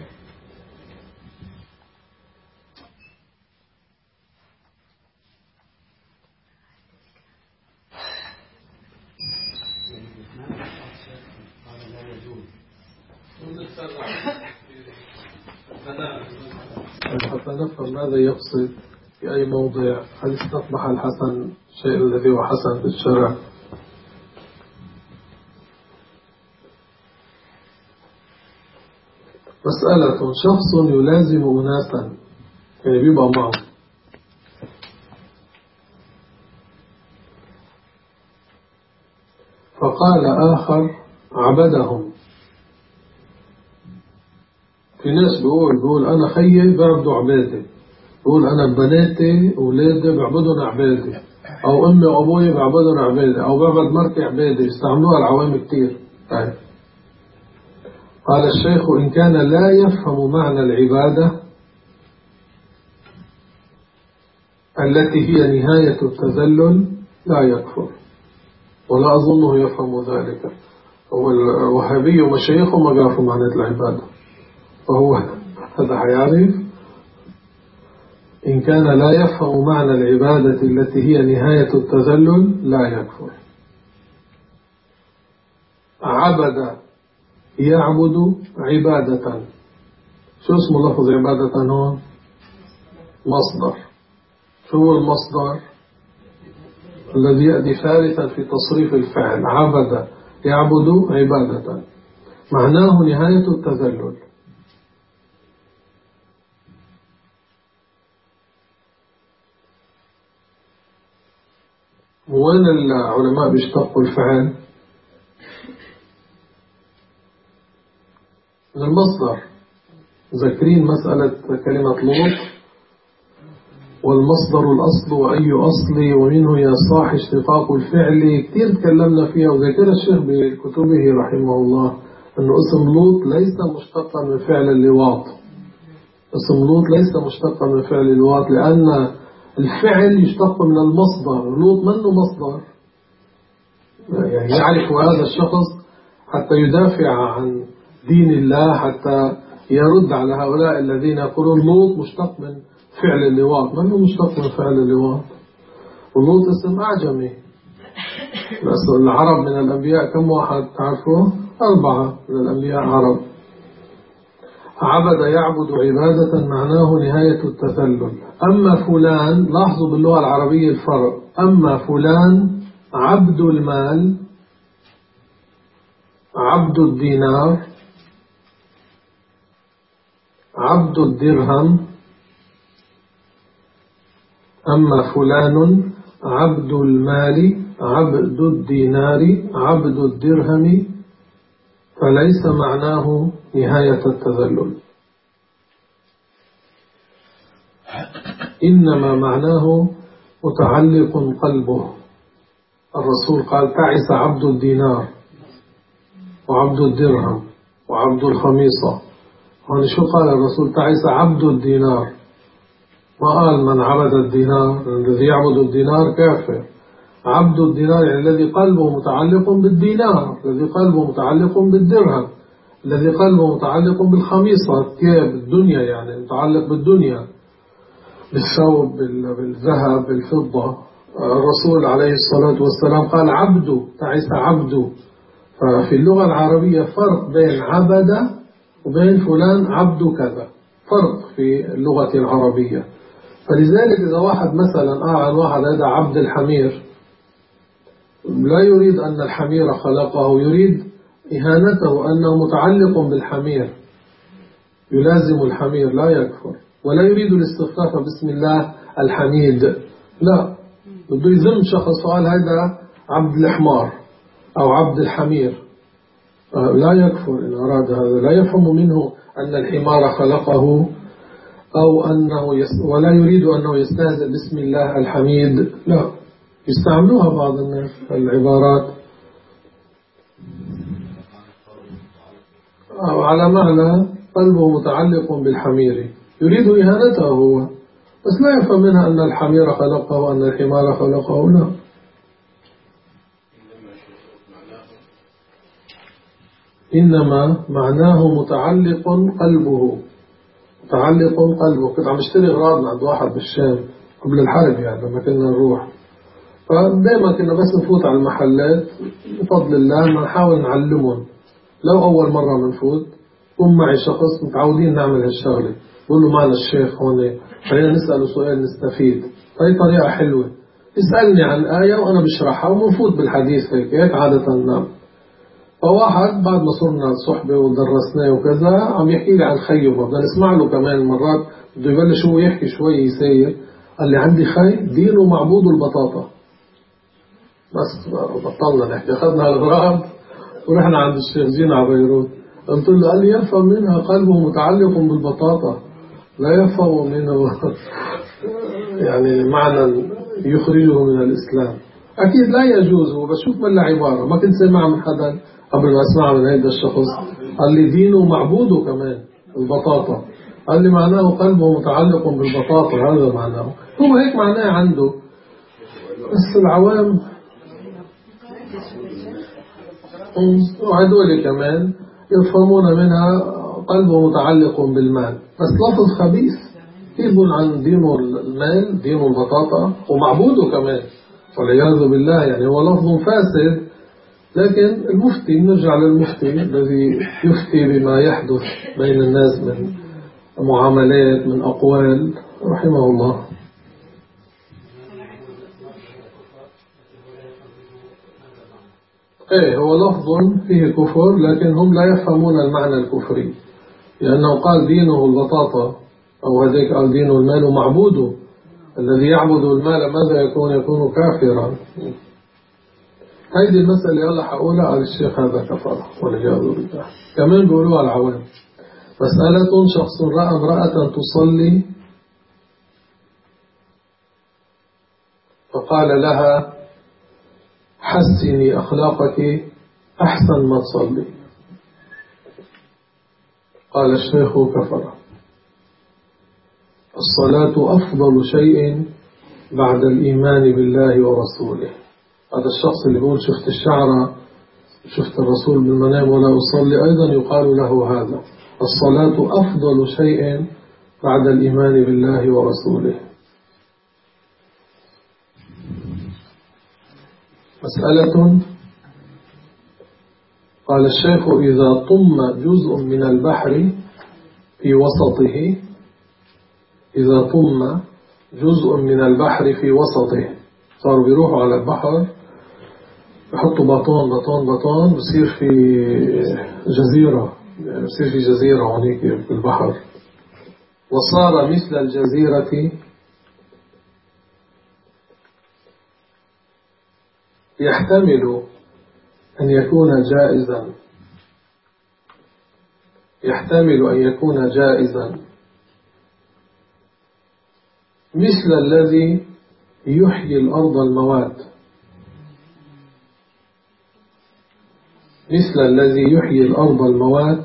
S1: حتى نفهم ماذا يقصد في أي موضع، هل استقبح الحسن الشيء الذي هو حسن في الشرع. مسألة شخص يلازم أناسا، يعني بيبقى معه، فقال آخر عبدهم. في ناس بيقول أنا خيي بعبدوا عبادي، بيقول أنا بناتي وولادي بعبدون عبادي، أو أمي وأبوي بعبدون عبادي، أو بعبد مرتي عبادي. يستعملوها العوام كتير. قال الشيخ إن كان لا يفهم معنى العبادة التي هي نهاية التذلل لا يكفر، ولا أظنه يفهم ذلك. هو الوهابي ومشايخه ما قافوا معنى العبادة، فهو هذا حيعرف. إن كان لا يفهم معنى العبادة التي هي نهاية التذلل لا يكفر. عبد يعبد عبادة، شو اسمه لفظ عبادة هون؟ مصدر. شو هو المصدر الذي يأتي ثالثا في تصريف الفعل؟ عبد يعبد عبادة، معناه نهاية التذلل. وين العلماء بيشتقوا الفعل؟ من المصدر. ذكرين مسألة كلمة لوط والمصدر الأصل وأي أصل ومنه يصاح اشتقاق الفعل كتير تكلمنا فيها، وذكر الشيخ بكتبه رحمه الله أنه اسم لوط ليس مشتقا من فعل اللواط. اسم لوط ليس مشتقا من فعل اللواط، لأن الفعل يشتق من المصدر. لوط منه مصدر، يعني يعرف هذا الشخص حتى يدافع عن دين الله، حتى يرد على هؤلاء الذين يقولون لوط مشتق من فعل اللواط. منه مشتق من فعل اللواط، ولوط اسم أعجمي. العرب من الأنبياء كم واحد تعرفوه؟ 4 من الأنبياء عرب. عبد يعبد عبادة معناه نهاية التذلل. أما فلان، لاحظوا باللغة العربية الفرق، أما فلان عبد المال، عبد الدينار، عبد الدرهم. أما فلان عبد المال، عبد الدينار، عبد الدرهم، فليس معناه نهاية التذلل، إنما معناه متعلق قلبه. الرسول قال تعس عبد الدينار وعبد الدرهم وعبد الخميصة. هنا شو قال الرسول؟ تعس عبد الدينار، ما قال من عبد الدينار. الذي يعبد الدينار كافر. عبد الدينار يعني الذي قلبه متعلق بالدينار، الذي قلبه متعلق بالدرهم، الذي قلبه متعلق بالخميصة، الثياب، الدنيا، يعني متعلق بالدنيا، بالثوب، بالذهب، بالفضة. الرسول عليه الصلاة والسلام قال عبده، تعس عبده. ففي اللغة العربية فرق بين عبد وبين فلان عبد كذا، فرق في اللغة العربية. فلذلك إذا واحد مثلا عن واحد هذا عبد الحمير، لا يريد أن الحمير خلقه، يريد إهانته، أنه متعلق بالحمير، يلازم الحمير، لا يكفر. ولا يريد الاستخفاف باسم الله الحميد، لا، بده يذم شخص وقال هذا عبد الحمار أو عبد الحمير، لا يكفر إن أراد هذا. لا يفهم منه أن الحمار خلقه أو أنه ولا يريد أنه يستهزئ باسم الله الحميد، لا. يستعملوها بعض الناس العبارات أو على معنى قلبه متعلق بالحمير، يريد إهانته هو، بس لا يفهم منها أن الحمير خلقه وأن الحمار خلقه، لا. إنما معناه متعلق قلبه، متعلق قلبه. كنت عم اشتري أغراض عند واحد بالشام قبل الحرب، يعني لما كنا نروح، فدائما كنا بس نفوت على المحلات بفضل الله نحاول نعلمهم. لو أول مرة منفوت قم معي شخص متعودين نعمل هالشغلة، بقول له معنا الشيخ هون، خلينا نسأله سؤال نستفيد. هاي طريقة حلوة، يسألني عن آية وأنا بشرحها ومنفوت بالحديث، هيك عادة نعم. فواحد بعد ما صرنا صحبة ودرسناه وكذا عم يحكي لي عن خيه، بدنا نسمع له كمان مرات، بده يبلش هو يحكي شوي يسير. قال لي عندي خي دينه معبود البطاطا. بس بطلنا نحكي، أخذنا الأغراض ورحنا عند الشيخ، جينا على بيروت. قلت له، قال لي يفهم منها قلبه متعلق بالبطاطا، لا يفهم منه يعني معنى يخرجه من الإسلام. أكيد لا يجوز. وبشوف من عبارة ما كنت سمع من حدا قبل ما أسمع من هذا الشخص، قال لي دينه معبوده كمان البطاطا. قال لي معناه قلبه متعلق بالبطاطا، هذا معناه، هو هيك معناه عنده. بس العوام وهدول كمان يفهمون منها قلبه متعلق بالمال، بس لفظ خبيث يقول عن دينه المال، دينه البطاطا، ومعبوده كمان والعياذ بالله. يعني هو لفظ فاسد. لكن المفتي، نرجع للمفتي الذي يفتي بما يحدث بين الناس من معاملات، من أقوال، رحمه الله. ايه، هو لفظ فيه كفر، لكن هم لا يفهمون المعنى الكفري، لأنه قال دينه البطاطا، أو هذيك قال دينه المال ومعبوده. الذي يعبد المال ماذا يكون؟ يكون كافرا. هذه المسألة يلا حقولها على الشيخ هذا كفر والعياذ بالله. كمان بيقولوها العوام. مسألة شخص رأى امرأة تصلي فقال لها: حسني أخلاقك أحسن ما تصلي. قال الشيخ: كفر. الصلاة أفضل شيء بعد الإيمان بالله ورسوله. هذا الشخص اللي يقول شفت الشعرة، شفت الرسول بالمنام ولا أصلي، أيضا يقال له هذا: الصلاة أفضل شيء بعد الإيمان بالله ورسوله. مسألة. قال الشيخ: إذا طم جزء من البحر في وسطه، إذا طم جزء من البحر في وسطه، صاروا بيروحوا على البحر يحطوا بطون بصير في جزيرة، يعني بصير في جزيرة هناك في البحر، وصار مثل الجزيرة، يحتمل أن يكون جائزا، يحتمل أن يكون جائزا مثل الذي يحيي الأرض الموات، مثل الذي يحيي الأرض الموات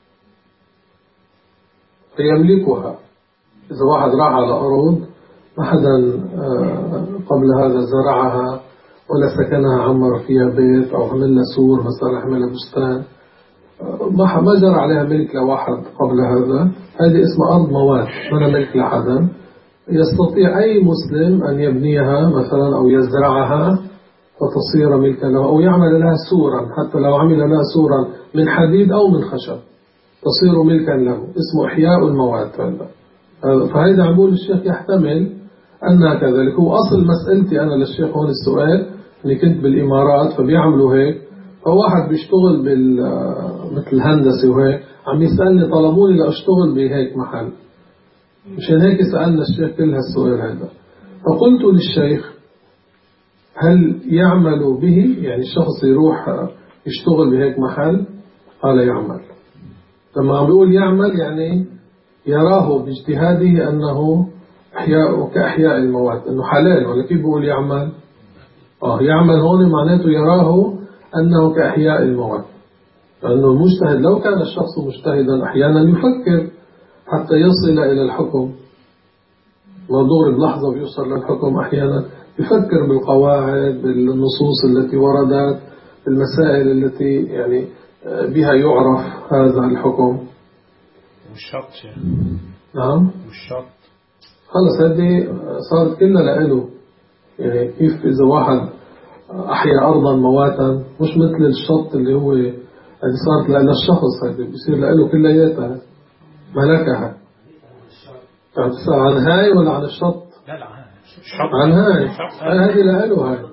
S1: فيملكها. إذا واحد راح على أرض ما حدا قبل هذا زرعها ولا سكنها، عمر فيها بيت أو عمل لها سور مثلا، عمل بستان، ما جرى عليها ملك لواحد قبل هذا، هذه اسمها أرض موات، ما ملك لحدا. يستطيع أي مسلم أن يبنيها مثلا أو يزرعها فتصير ملكا له، أو يعمل لها سورا، حتى لو عمل لها سورا من حديد أو من خشب تصير ملكا له، اسمه إحياء الموات. فهذا عمول الشيخ يحتمل أنها كذلك. هو أصل مسألتي أنا للشيخ هون السؤال، أني كنت بالإمارات فبيعملوا هيك، فواحد بيشتغل مثل هندسة وهيك، عم يسألني طلبوني لأشتغل بهيك محل، مشان هيك سألنا الشيخ كل هالسؤال هذا. فقلت للشيخ: هل يعمل به؟ يعني الشخص يروح يشتغل بهيك محل؟ قال: يعمل. لما عم بيقول يعمل يعني يراه باجتهاده أنه إحياء كأحياء الموات، أنه حلال، ولا كيف بيقول يعمل؟ يعمل هون معناته يراه أنه كأحياء الموات، لأنه المجتهد لو كان الشخص مجتهدا أحيانا يفكر حتى يصل إلى الحكم، ودور بلحظة بيوصل للحكم، أحيانا يفكر بالقواعد، بالنصوص التي وردت، بالمسائل التي يعني بها يعرف هذا الحكم.
S2: مش شرط شيخ.
S1: نعم
S2: مش شرط.
S1: خلص هذه صارت كلها لإله. يعني كيف إذا واحد أحيا أرضا مواتا، مش مثل الشط اللي هو يعني صارت للشخص، هذه بيصير لإله كلياتها ملكها. تسأل عن هاي ولا عن الشط؟
S2: لا
S1: عن هاي. هذه لإله هاي.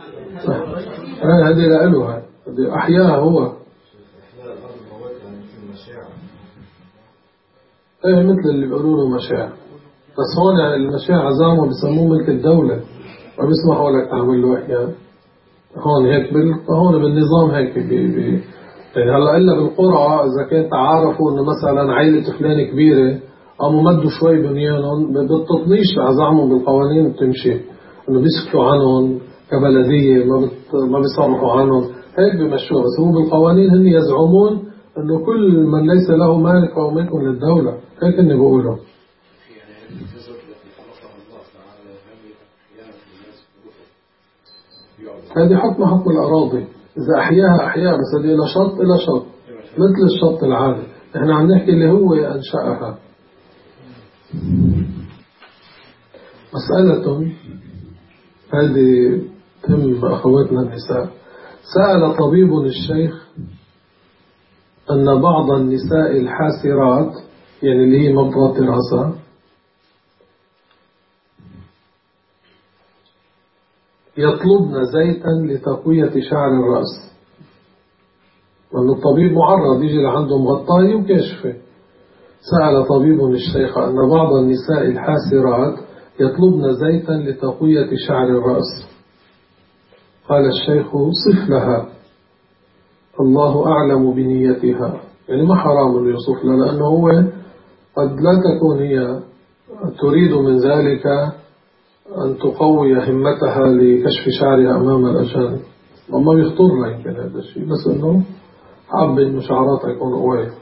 S1: هذه لإله هاي، هذه أحياها هو. ايه مثل اللي بيقولوا له مشاع، بس هون المشاع عزامه بسموه ملك الدولة، ما بيسمحوا لك تعمل له إحياء. هون هيك هون بالنظام هيك يعني هلا إلا بالقرى إذا كانت عارفوا إنه مثلا عائلة فلان كبيرة قاموا مدوا شوي بنيانهم، بالتطنيش عزامهم بالقوانين بتمشي إنه بيسكتوا عنهم كبلدية، ما بيصرحوا عنهم، هيك بيمشوها. بس هو بالقوانين هن يزعمون إنه كل من ليس له مالك أو ملك للدولة، هيك هن بيقولوا. هذه حكم الأراضي، إذا أحياها أحياء، بس هذه إلى شرط إلى شرط، مثل الشرط العادي. إحنا عم نحكي اللي هو أنشأها. مسألة هذه تهم أخواتنا النساء. سأل طبيب الشيخ أن بعض النساء الحاسرات، يعني اللي هي مبطرة رأسها، يطلبن زيتا لتقوية شعر الرأس، وأن الطبيب معرض يجي لعنده مغطاية وكشفه. سأل طبيب الشيخ أن بعض النساء الحاسرات يطلبن زيتا لتقوية شعر الرأس. قال الشيخ: صف لها، الله أعلم بنيتها. يعني ما حرام أن يصف لها، لأنه هو قد لا تكون هي تريد من ذلك أن تقوي همتها لكشف شعرها أمام الأجانب. وما بيخطرنا يمكن هذا الشيء، بس أنه حاب إنه شعراتها يكون قوية.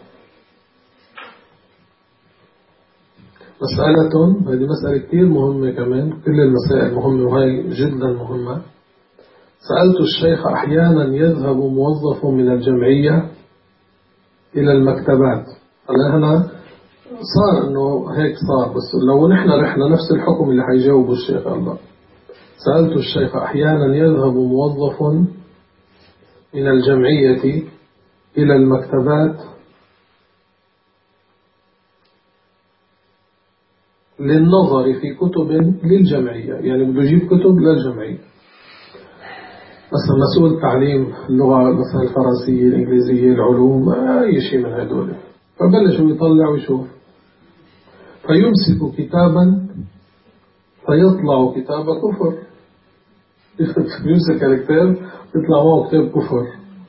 S1: هذه مسألة كتير مهمة كمان، كل المسائل مهمة وهي جدا مهمة. سألت الشيخ أحيانا يذهب موظف من الجمعية إلى المكتبات. هنا صار إنه هيك صار، بس لو نحن رحنا نفس الحكم اللي حيجاوبه الشيخ الله. سألت الشيخ أحيانا يذهب موظف من الجمعية إلى المكتبات للنظر في كتب للجمعية، يعني بده يجيب كتب للجمعية، مثلا مسؤول تعليم اللغة مثلا الفرنسية الإنجليزية العلوم أي شيء من هدول، فبلشوا يطلع ويشوف، فيمسك كتابا فيطلع كتاب كفر. يمسك الكتاب يطلع معه كتاب كفر،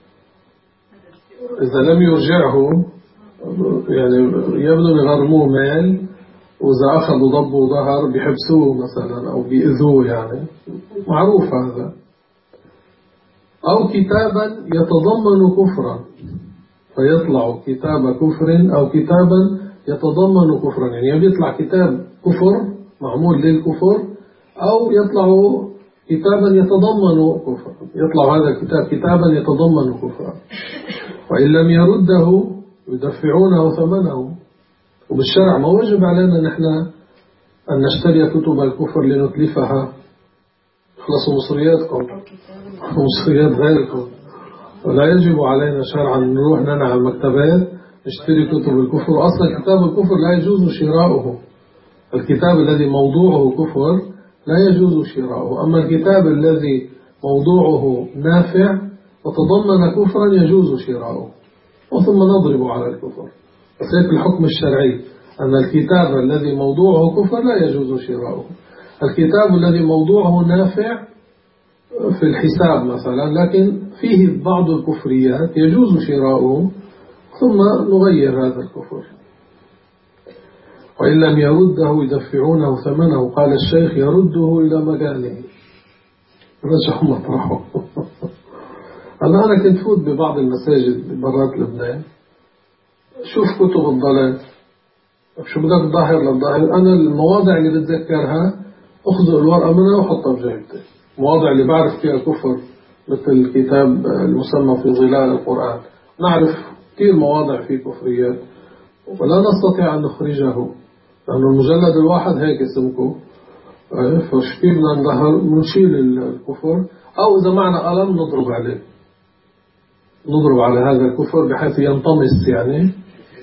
S1: إذا لم يرجعه يعني يبدو بغرموه مال، وإذا أخذوا ضبوا ظهر بيحبسوه مثلا أو بيأذوه، يعني معروف هذا. أو كتابا يتضمن كفرا فيطلع كتاب كفر، أو كتابا يتضمن كفرا، يعني يطلع كتاب كفر معمول للكفر، أو يطلع كتابا يتضمن كفرا، يطلع هذا الكتاب كتابا يتضمن كفرا، وإن لم يرده يدفعونه ثمنه. وبالشرع ما وجب علينا نحن أن نشتري كتب الكفر لنتلفها، خلصوا مصرياتكم ومصريات غيركم، ولا يجب علينا شرعا نروح ننعى المكتبات نشتري كتب الكفر. أصلا كتاب الكفر لا يجوز شراؤه، الكتاب الذي موضوعه كفر لا يجوز شراؤه، أما الكتاب الذي موضوعه نافع وتضمن كفرا يجوز شراؤه، وثم نضرب على الكفر. فسيك الحكم الشرعي أن الكتاب الذي موضوعه كفر لا يجوز شراؤه. الكتاب الذي موضوعه نافع في الحساب مثلا لكن فيه بعض الكفريات يجوز شراؤه، ثم نغير هذا الكفر. وإن لم يرده يدفعونه ثمنه. قال الشيخ يرده إلى مكانه، رجع مطرحه. أنا كنت فوت ببعض المساجد برات لبنان، شوف كتب الضلال، شو بدك ظاهر للظاهر. أنا المواضع اللي بتذكرها أخذ الورقة منها وحطها بجيبتي. المواضع اللي بعرف فيها كفر مثل الكتاب المسمى في ظلال القرآن، نعرف كثير مواضع فيه كفريات ولا نستطيع أن نخرجه، لأن المجلد الواحد هيك اسمكم، فشكي بدنا نظهر نشيل الكفر، أو إذا معنا قلم نضرب عليه، نضرب على هذا الكفر بحيث ينطمس. يعني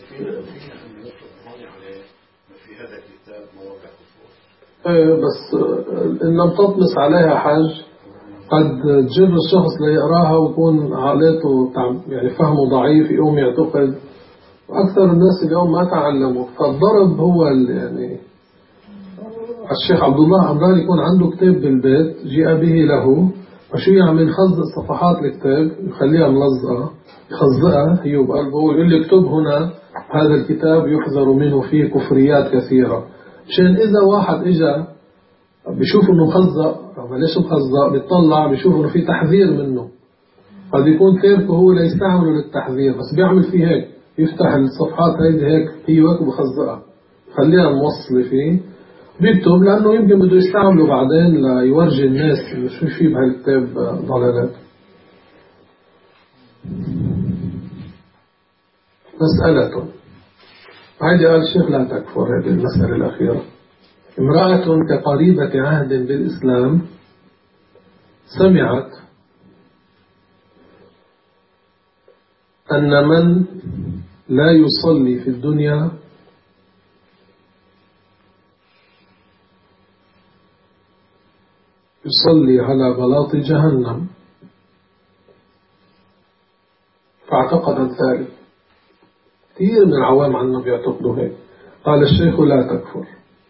S1: بس إن لم تطمس عليها حاج قد تجر الشخص ليقراها ويكون عقلته يعني فهمه ضعيف، يقوم يعتقد. وأكثر الناس اليوم ما تعلموا، فالضرب هو يعني. الشيخ عبد الله عمران يكون عنده كتاب بالبيت جاء به له، وشو يعمل؟ يخزق صفحات الكتاب يخليها ملزقة، يخزقها هي بقلبه ويقول لي اكتب هنا هذا الكتاب يحذر منه فيه كفريات كثيرة، مشان إذا واحد إجا بيشوف إنه مخزق أو ليش مخزق بيطلع بيشوف إنه في تحذير منه، قد يكون تاركه هو لا يستعمله للتحذير، بس بيعمل فيه هيك، يفتح الصفحات هيدي هيك هيك وبخزقها خليها موصلة فيه بيكتب، لأنه يمكن بده يستعمله بعدين ليورجي الناس إنه شو في بهالكتاب ضلالات. مسألة هذه قال الشيخ لا تكفر. هذه المسألة الأخيرة، امرأة كقريبة عهد بالإسلام سمعت أن من لا يصلي في الدنيا يصلي على بلاط جهنم، فاعتقدت ذلك. كثير من العوام عنا بيعتقدوا هيك. قال الشيخ لا تكفر،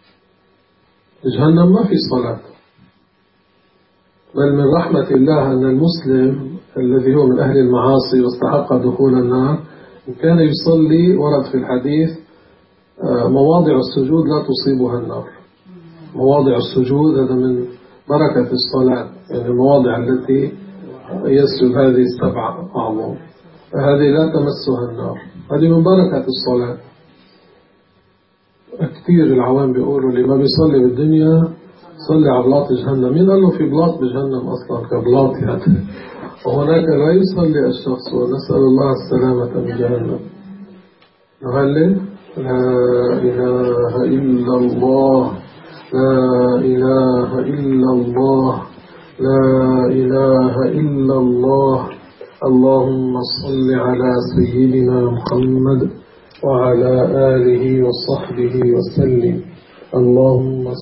S1: جهنم ما في صلاة، بل من رحمة الله أن المسلم الذي هو من أهل المعاصي واستحق دخول النار إن كان يصلي، ورد في الحديث مواضع السجود لا تصيبها النار، مواضع السجود هذا من بركة الصلاة، يعني المواضع التي يسجد هذه السبع أعظم هذه لا تمسها النار، هذه من بركة الصلاة. كثير العوام بيقولوا اللي ما بيصلي بالدنيا صلي على بلاط جهنم. مين قال له في بلاط بجهنم أصلا كبلاط يعني؟ وهناك لا يصلي الشخص ونسأل الله السلامة من جهنم. نهلل لا إله إلا الله، لا إله إلا الله، لا إله إلا الله. اللهم صل على سيدنا محمد وعلى آله وصحبه وسلم. اللهم